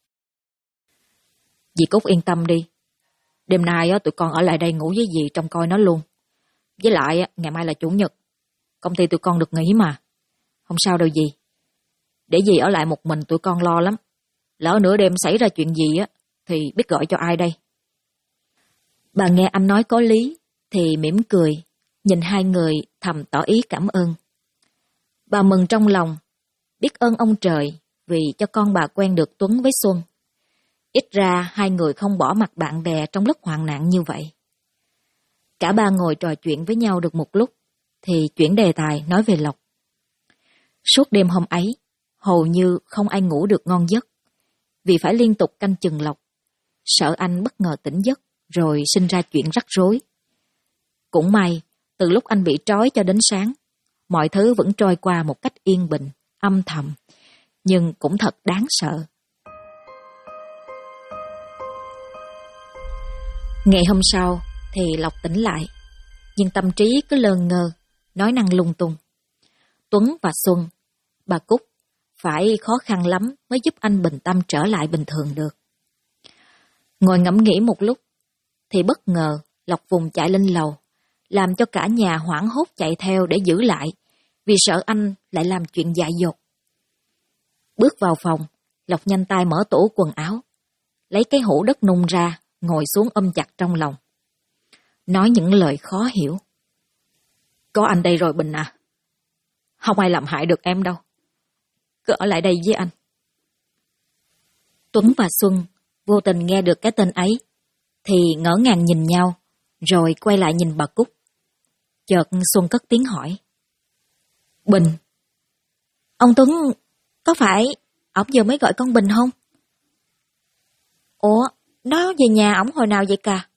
Dì Cúc yên tâm đi, đêm nay tụi con ở lại đây ngủ với dì trông coi nó luôn. Với lại ngày mai là chủ nhật, công ty tụi con được nghỉ mà. Không sao đâu dì, để dì ở lại một mình tụi con lo lắm. Lỡ nửa đêm xảy ra chuyện gì thì biết gọi cho ai đây. Bà nghe anh nói có lý thì mỉm cười, nhìn hai người thầm tỏ ý cảm ơn. Bà mừng trong lòng, biết ơn ông trời vì cho con bà quen được Tuấn với Xuân. Ít ra hai người không bỏ mặt bạn bè trong lúc hoạn nạn như vậy. Cả ba ngồi trò chuyện với nhau được một lúc thì chuyển đề tài nói về Lộc. Suốt đêm hôm ấy, hầu như không ai ngủ được ngon giấc, vì phải liên tục canh chừng Lộc, sợ anh bất ngờ tỉnh giấc rồi sinh ra chuyện rắc rối. Cũng may, từ lúc anh bị trói cho đến sáng, mọi thứ vẫn trôi qua một cách yên bình, âm thầm, nhưng cũng thật đáng sợ. Ngày hôm sau thì Lộc tỉnh lại, nhưng tâm trí cứ lơ ngơ, nói năng lung tung. Tuấn và Xuân, bà Cúc, phải khó khăn lắm mới giúp anh bình tâm trở lại bình thường được. Ngồi ngẫm nghĩ một lúc, thì bất ngờ Lộc vùng chạy lên lầu, làm cho cả nhà hoảng hốt chạy theo để giữ lại, vì sợ anh lại làm chuyện dại dột. Bước vào phòng, Lộc nhanh tay mở tủ quần áo, lấy cái hũ đất nung ra, ngồi xuống ôm chặt trong lòng. Nói những lời khó hiểu. Có anh đây rồi Bình à. Không ai làm hại được em đâu. Cứ ở lại đây với anh. Tuấn và Xuân vô tình nghe được cái tên ấy, thì ngỡ ngàng nhìn nhau, rồi quay lại nhìn bà Cúc. Chợt Xuân cất tiếng hỏi. Bình, ông Tuấn có phải ổng vừa mới gọi con Bình không? Ủa, nó về nhà ổng hồi nào vậy cả?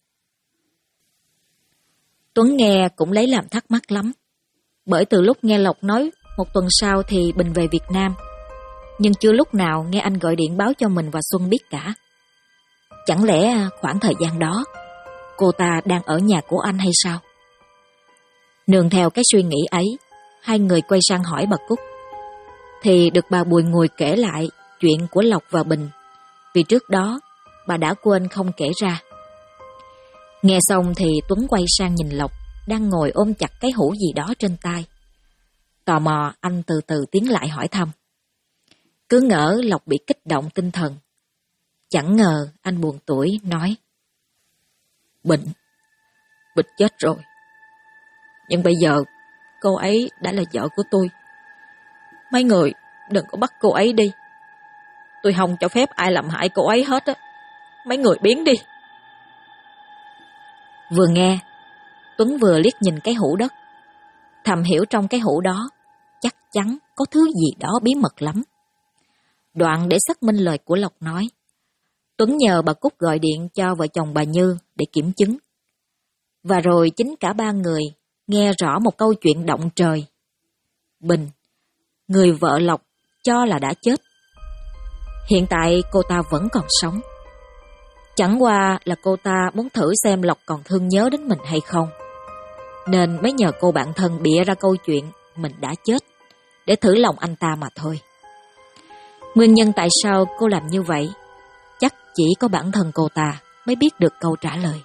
Tuấn nghe cũng lấy làm thắc mắc lắm, bởi từ lúc nghe Lộc nói một tuần sau thì Bình về Việt Nam, nhưng chưa lúc nào nghe anh gọi điện báo cho mình và Xuân biết cả. Chẳng lẽ khoảng thời gian đó cô ta đang ở nhà của anh hay sao? Nương theo cái suy nghĩ ấy, hai người quay sang hỏi bà Cúc, thì được bà Bùi ngồi kể lại chuyện của Lộc và Bình, vì trước đó bà đã quên không kể ra. Nghe xong thì Tuấn quay sang nhìn Lộc đang ngồi ôm chặt cái hũ gì đó trên tay. Tò mò anh từ từ tiến lại hỏi thăm. Cứ ngỡ Lộc bị kích động tinh thần. Chẳng ngờ anh buồn tủi nói. Bình chết rồi. Nhưng bây giờ cô ấy đã là vợ của tôi. Mấy người đừng có bắt cô ấy đi. Tôi không cho phép ai làm hại cô ấy hết á. Mấy người biến đi. Vừa nghe, Tuấn vừa liếc nhìn cái hũ đất, thầm hiểu trong cái hũ đó chắc chắn có thứ gì đó bí mật lắm. Đoạn để xác minh lời của Lộc nói, Tuấn nhờ bà Cúc gọi điện cho vợ chồng bà Như để kiểm chứng. Và rồi chính cả ba người nghe rõ một câu chuyện động trời. Bình, người vợ Lộc cho là đã chết. Hiện tại cô ta vẫn còn sống. Chẳng qua là cô ta muốn thử xem Lộc còn thương nhớ đến mình hay không, nên mới nhờ cô bạn thân bịa ra câu chuyện mình đã chết để thử lòng anh ta mà thôi. Nguyên nhân tại sao cô làm như vậy, chắc chỉ có bản thân cô ta mới biết được câu trả lời.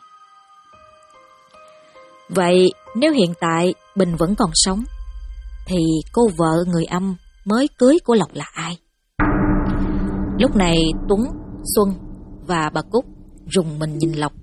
Vậy nếu hiện tại Bình vẫn còn sống, thì cô vợ người âm mới cưới của Lộc là ai? Lúc này Tuấn, Xuân và bà Cúc rùng mình nhìn Lộc.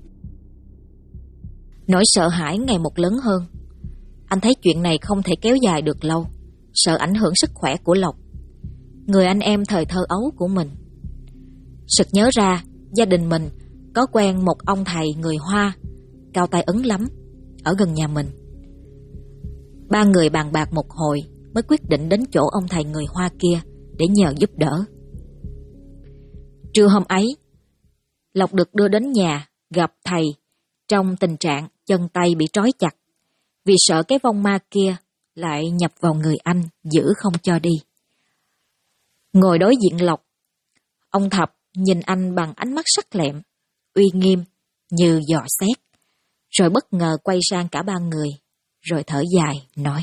Nỗi sợ hãi ngày một lớn hơn. Anh thấy chuyện này không thể kéo dài được lâu, sợ ảnh hưởng sức khỏe của Lộc, người anh em thời thơ ấu của mình. Sực nhớ ra gia đình mình có quen một ông thầy người Hoa, cao tay ấn lắm, ở gần nhà mình. Ba người bàn bạc một hồi mới quyết định đến chỗ ông thầy người Hoa kia để nhờ giúp đỡ. Trưa hôm ấy, Lộc được đưa đến nhà gặp thầy trong tình trạng chân tay bị trói chặt, vì sợ cái vong ma kia lại nhập vào người anh giữ không cho đi. Ngồi đối diện Lộc, ông Thập nhìn anh bằng ánh mắt sắc lẹm, uy nghiêm như dò xét, rồi bất ngờ quay sang cả ba người, rồi thở dài nói: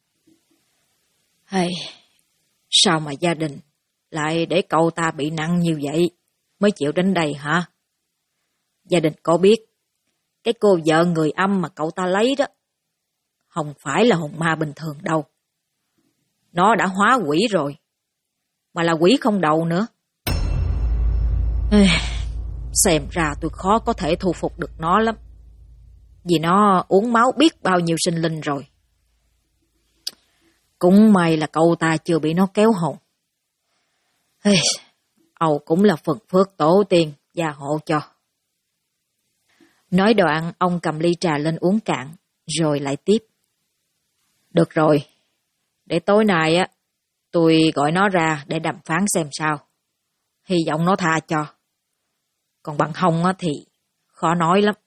"Hay, sao mà gia đình lại để cậu ta bị nặng như vậy mới chịu đến đây hả? Gia đình có biết cái cô vợ người âm mà cậu ta lấy đó không phải là hồn ma bình thường đâu. Nó đã hóa quỷ rồi, mà là quỷ không đầu nữa. Xem ra tôi khó có thể thu phục được nó lắm, vì nó uống máu biết bao nhiêu sinh linh rồi. Cũng may là cậu ta chưa bị nó kéo hồn. Âu cũng là phần phước tổ tiên gia hộ cho." Nói đoạn, ông cầm ly trà lên uống cạn, rồi lại tiếp: "Được rồi, để tối nay á tôi gọi nó ra để đàm phán xem sao. Hy vọng nó tha cho. Còn bằng không á thì khó nói lắm."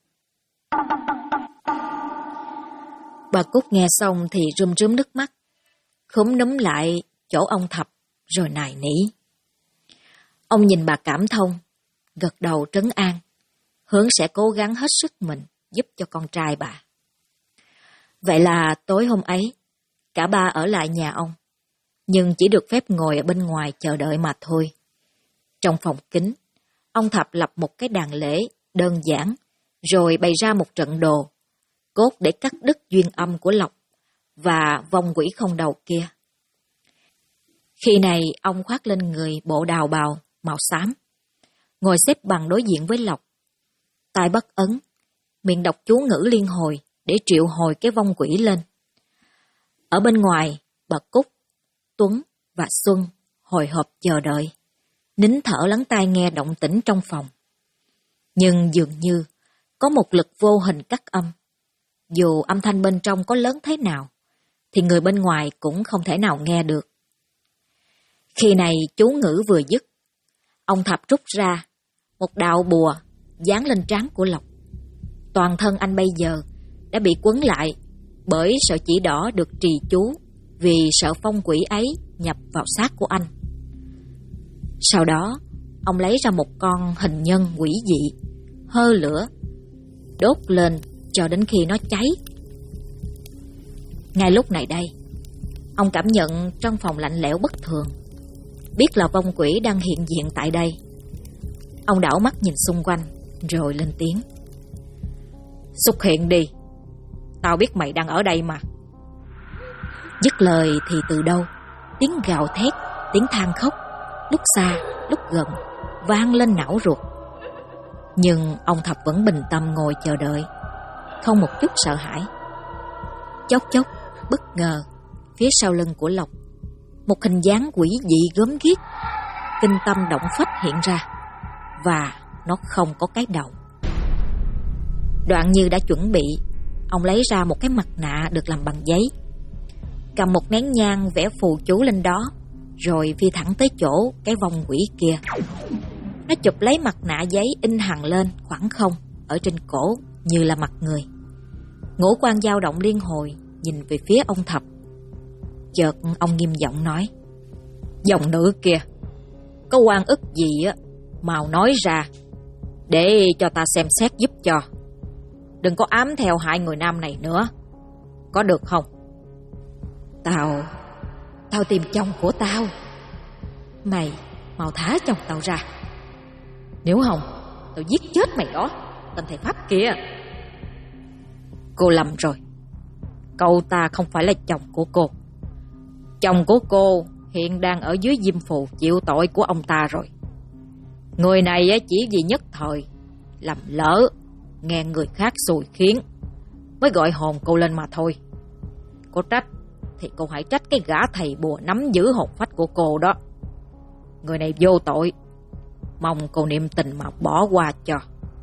Bà Cúc nghe xong thì rơm rớm nước mắt, khúm núm lại chỗ ông Thập rồi nài nỉ. Ông nhìn bà cảm thông, gật đầu trấn an, hứa sẽ cố gắng hết sức mình giúp cho con trai bà. Vậy là tối hôm ấy, cả ba ở lại nhà ông, nhưng chỉ được phép ngồi ở bên ngoài chờ đợi mà thôi. Trong phòng kính, ông Thập lập một cái đàn lễ đơn giản, rồi bày ra một trận đồ, cốt để cắt đứt duyên âm của Lộc và vong quỷ không đầu kia. Khi này ông khoác lên người bộ đào bào màu xám, ngồi xếp bằng đối diện với Lộc, tay bắt ấn, miệng đọc chú ngữ liên hồi để triệu hồi cái vong quỷ lên. Ở bên ngoài, bà Cúc, Tuấn và Xuân hồi hộp chờ đợi, nín thở lắng tai nghe động tĩnh trong phòng. Nhưng dường như có một lực vô hình cắt âm. Dù âm thanh bên trong có lớn thế nào, thì người bên ngoài cũng không thể nào nghe được. Khi này chú ngữ vừa dứt, ông Thập rút ra một đạo bùa dán lên trán của Lộc. Toàn thân anh bây giờ đã bị quấn lại bởi sợi chỉ đỏ được trì chú, vì sợ phong quỷ ấy nhập vào xác của anh. Sau đó, ông lấy ra một con hình nhân quỷ dị, hơ lửa, đốt lên cho đến khi nó cháy. Ngay lúc này đây, ông cảm nhận trong phòng lạnh lẽo bất thường, biết là vong quỷ đang hiện diện tại đây. Ông đảo mắt nhìn xung quanh, rồi lên tiếng: "Xuất hiện đi, tao biết mày đang ở đây mà." Dứt lời thì từ đâu, tiếng gào thét, tiếng than khóc, lúc xa, lúc gần, vang lên não ruột. Nhưng ông Thập vẫn bình tâm ngồi chờ đợi, không một chút sợ hãi. Chốc chốc, bất ngờ, phía sau lưng của Lộc, một hình dáng quỷ dị gớm ghiếc, kinh tâm động phách hiện ra, và nó không có cái đầu. Đoạn như đã chuẩn bị, ông lấy ra một cái mặt nạ được làm bằng giấy, cầm một nén nhang vẽ phù chú lên đó, rồi phi thẳng tới chỗ cái vong quỷ kia. Nó chụp lấy mặt nạ giấy in hằn lên khoảng không ở trên cổ như là mặt người. Ngũ quan dao động liên hồi nhìn về phía ông Thập. Chợt ông nghiêm giọng nói: "Dòng nữ kia, có oan ức gì á, mau nói ra để cho ta xem xét giúp cho. Đừng có ám theo hại người nam này nữa, có được không?" Tao tìm chồng của tao. Mày mau thả chồng tao ra. Nếu không, tao giết chết mày đó, tên thầy Pháp kia. Cô lầm rồi. Cậu ta không phải là chồng của cô. Chồng của cô hiện đang ở dưới diêm phù chịu tội của ông ta rồi. Người này chỉ vì nhất thời làm lỡ, nghe người khác xui khiến, mới gọi hồn cô lên mà thôi. Cô trách thì cô hãy trách cái gã thầy bùa nắm giữ hồn phách của cô đó. Người này vô tội, mong cô niệm tình mà bỏ qua cho.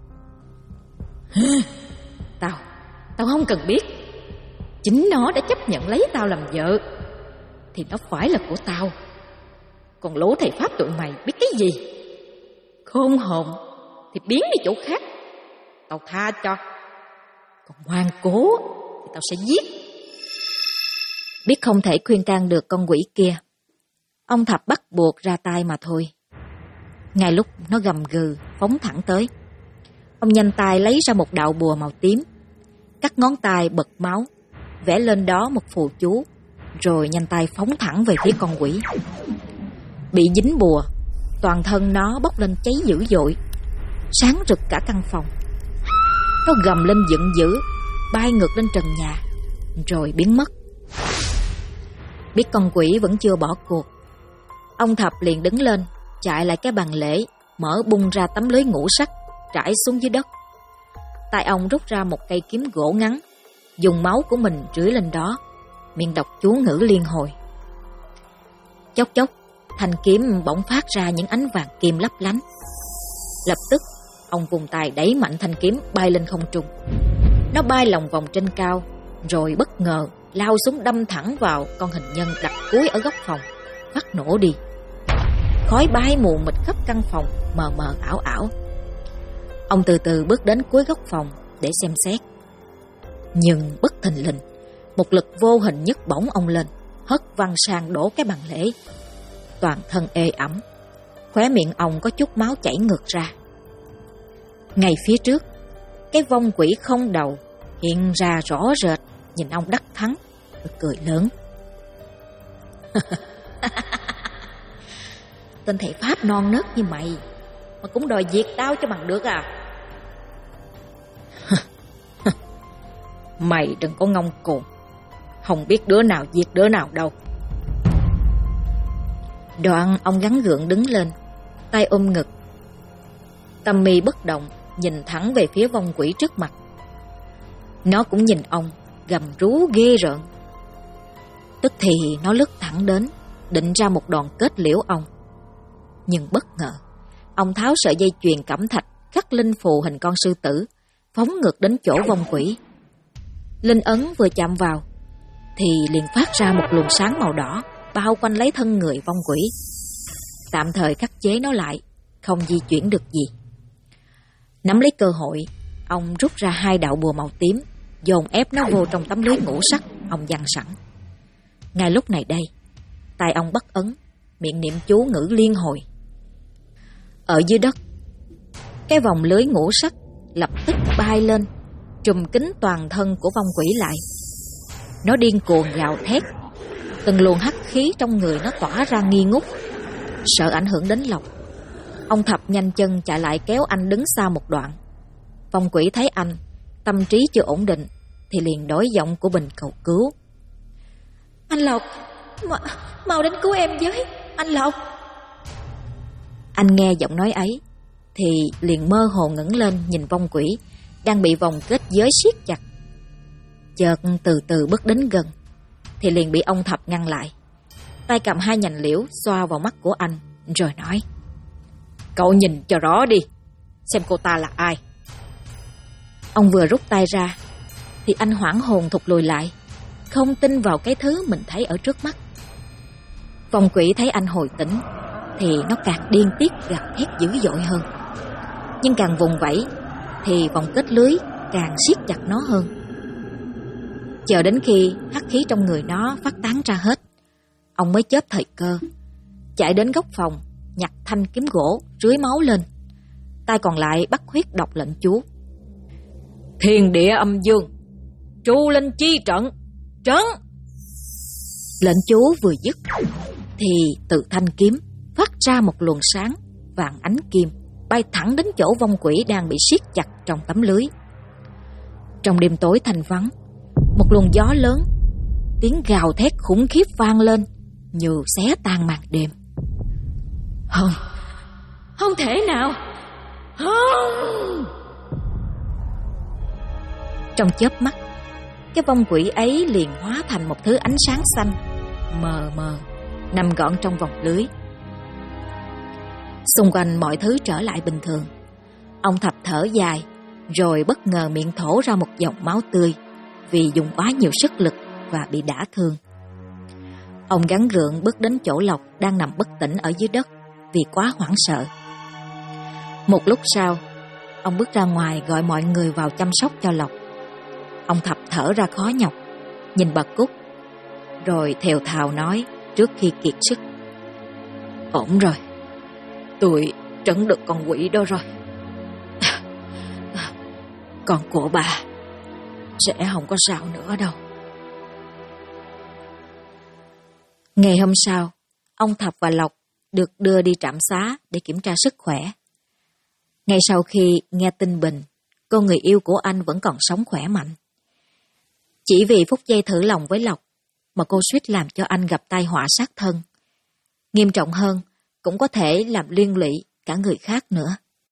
Tao không cần biết. Chính nó đã chấp nhận lấy tao làm vợ thì nó phải là của tao. Còn lũ thầy Pháp tụi mày biết cái gì? Khôn hồn thì biến đi chỗ khác, tao tha cho. Còn ngoan cố thì tao sẽ giết. Biết không thể khuyên can được con quỷ kia, ông Thập bắt buộc ra tay mà thôi. Ngay lúc nó gầm gừ phóng thẳng tới, ông nhanh tay lấy ra một đạo bùa màu tím, cắt ngón tay bật máu, vẽ lên đó một phù chú, rồi nhanh tay phóng thẳng về phía con quỷ. Bị dính bùa, toàn thân nó bốc lên cháy dữ dội, sáng rực cả căn phòng. Nó gầm lên giận dữ, bay ngược lên trần nhà, rồi biến mất. Biết con quỷ vẫn chưa bỏ cuộc, ông Thập liền đứng lên, chạy lại cái bàn lễ, mở bung ra tấm lưới ngũ sắc trải xuống dưới đất. Tay ông rút ra một cây kiếm gỗ ngắn, dùng máu của mình rưới lên đó, miệng đọc chú ngữ liên hồi. Chốc chốc, thanh kiếm bỗng phát ra những ánh vàng kim lấp lánh. Lập tức, ông vùng tay đẩy mạnh thanh kiếm bay lên không trung. Nó bay lòng vòng trên cao, rồi bất ngờ lao xuống đâm thẳng vào con hình nhân đặt cuối ở góc phòng, phát nổ đi. Khói bay mù mịt khắp căn phòng, mờ mờ ảo ảo. Ông từ từ bước đến cuối góc phòng để xem xét. Nhưng bất thình lình, một lực vô hình nhấc bổng ông lên, hất văng sang đổ cái bàn lễ. Toàn thân ê ẩm, khóe miệng ông có chút máu chảy ngược ra. Ngay phía trước, cái vong quỷ không đầu hiện ra rõ rệt, nhìn ông đắc thắng, cười lớn. Tên thầy Pháp non nớt như mày mà cũng đòi diệt tao cho bằng được à? Mày đừng có ngông cuồng, không biết đứa nào diệt đứa nào đâu. Đoạn ông gắng gượng đứng lên, tay ôm ngực, tâm mi bất động, nhìn thẳng về phía vong quỷ trước mặt. Nó cũng nhìn ông, gầm rú ghê rợn. Tức thì nó lướt thẳng đến, định ra một đòn kết liễu ông. Nhưng bất ngờ, ông tháo sợi dây chuyền cẩm thạch khắc linh phù hình con sư tử, phóng ngược đến chỗ vong quỷ. Linh ấn vừa chạm vào thì liền phát ra một luồng sáng màu đỏ bao quanh lấy thân người vong quỷ, tạm thời khắc chế nó lại, không di chuyển được gì. Nắm lấy cơ hội, ông rút ra 2 đạo bùa màu tím, dồn ép nó vô trong tấm lưới ngũ sắc ông giăng sẵn. Ngay lúc này đây, tay ông bắt ấn, miệng niệm chú ngữ liên hồi. Ở dưới đất, cái vòng lưới ngũ sắc lập tức bay lên, trùm kín toàn thân của vong quỷ lại. Nó điên cuồng gào thét, từng luồng hắc khí trong người nó tỏa ra nghi ngút. Sợ ảnh hưởng đến Lộc, ông Thập nhanh chân chạy lại kéo anh đứng xa một đoạn. Vong quỷ thấy anh tâm trí chưa ổn định thì liền đổi giọng của mình cầu cứu. Anh Lộc, mau đến cứu em với, anh Lộc. Anh nghe giọng nói ấy thì liền mơ hồ ngẩng lên nhìn vong quỷ đang bị vòng kết giới siết chặt. Chợt từ từ bước đến gần thì liền bị ông Thập ngăn lại, tay cầm 2 nhành liễu xoa vào mắt của anh rồi nói: Cậu nhìn cho rõ đi, xem cô ta là ai. Ông vừa rút tay ra thì anh hoảng hồn thụt lùi lại, không tin vào cái thứ mình thấy ở trước mắt. Vong quỷ thấy anh hồi tỉnh thì nó càng điên tiết gào thét dữ dội hơn. Nhưng càng vùng vẫy thì vòng kết lưới càng siết chặt nó hơn. Chờ đến khi hắc khí trong người nó phát tán ra hết, ông mới chớp thời cơ, chạy đến góc phòng, nhặt thanh kiếm gỗ rưới máu lên, tay còn lại bắt huyết đọc lệnh chú. Thiên địa âm dương, tru lên chi trận, trấn. Lệnh chú vừa dứt thì từ thanh kiếm phát ra một luồng sáng vàng ánh kim, bay thẳng đến chỗ vong quỷ đang bị siết chặt trong tấm lưới. Trong đêm tối thanh vắng, một luồng gió lớn, tiếng gào thét khủng khiếp vang lên như xé tan màn đêm. Không, không thể nào, không! Trong chớp mắt, cái vong quỷ ấy liền hóa thành một thứ ánh sáng xanh mờ mờ nằm gọn trong vòng lưới. Xung quanh mọi thứ trở lại bình thường. Ông Thập thở dài, rồi bất ngờ miệng thổ ra một dòng máu tươi vì dùng quá nhiều sức lực và bị đả thương. Ông gắng gượng bước đến chỗ Lộc đang nằm bất tỉnh ở dưới đất vì quá hoảng sợ. Một lúc sau, ông bước ra ngoài gọi mọi người vào chăm sóc cho Lộc. Ông Thập thở ra khó nhọc, nhìn bà Cúc, rồi thều thào nói trước khi kiệt sức. Ổn rồi, tôi trấn được con quỷ đó rồi. Con của bà sẽ không có sao nữa đâu. Ngày hôm sau, ông Thập và Lộc được đưa đi trạm xá để kiểm tra sức khỏe. Ngay sau khi nghe tin Bình, cô người yêu của anh vẫn còn sống khỏe mạnh. Chỉ vì phút giây thử lòng với Lộc mà cô suýt làm cho anh gặp tai họa sát thân. Nghiêm trọng hơn, cũng có thể làm liên lụy cả người khác nữa.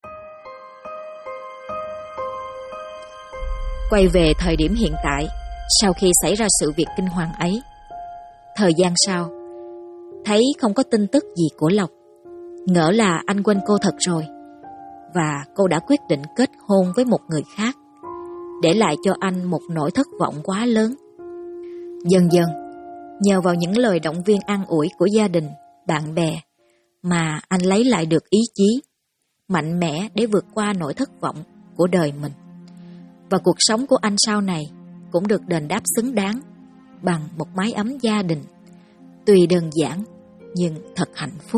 Quay về thời điểm hiện tại, sau khi xảy ra sự việc kinh hoàng ấy, thời gian sau, thấy không có tin tức gì của Lộc, ngỡ là anh quên cô thật rồi, và cô đã quyết định kết hôn với một người khác, để lại cho anh một nỗi thất vọng quá lớn. Dần dần, nhờ vào những lời động viên an ủi của gia đình, bạn bè, mà anh lấy lại được ý chí, mạnh mẽ để vượt qua nỗi thất vọng của đời mình. Và cuộc sống của anh sau này cũng được đền đáp xứng đáng bằng một mái ấm gia đình, tuy đơn giản nhưng thật hạnh phúc.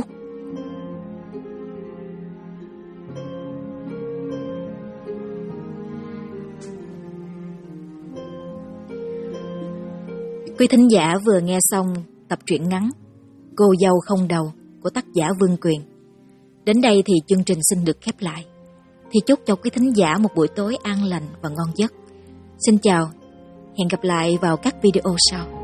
Quý thính giả vừa nghe xong tập truyện ngắn Cô dâu không đầu của tác giả Vương Quyền. Đến đây thì chương trình xin được khép lại. Thì chúc cho quý thính giả một buổi tối an lành và ngon giấc. Xin chào, hẹn gặp lại vào các video sau.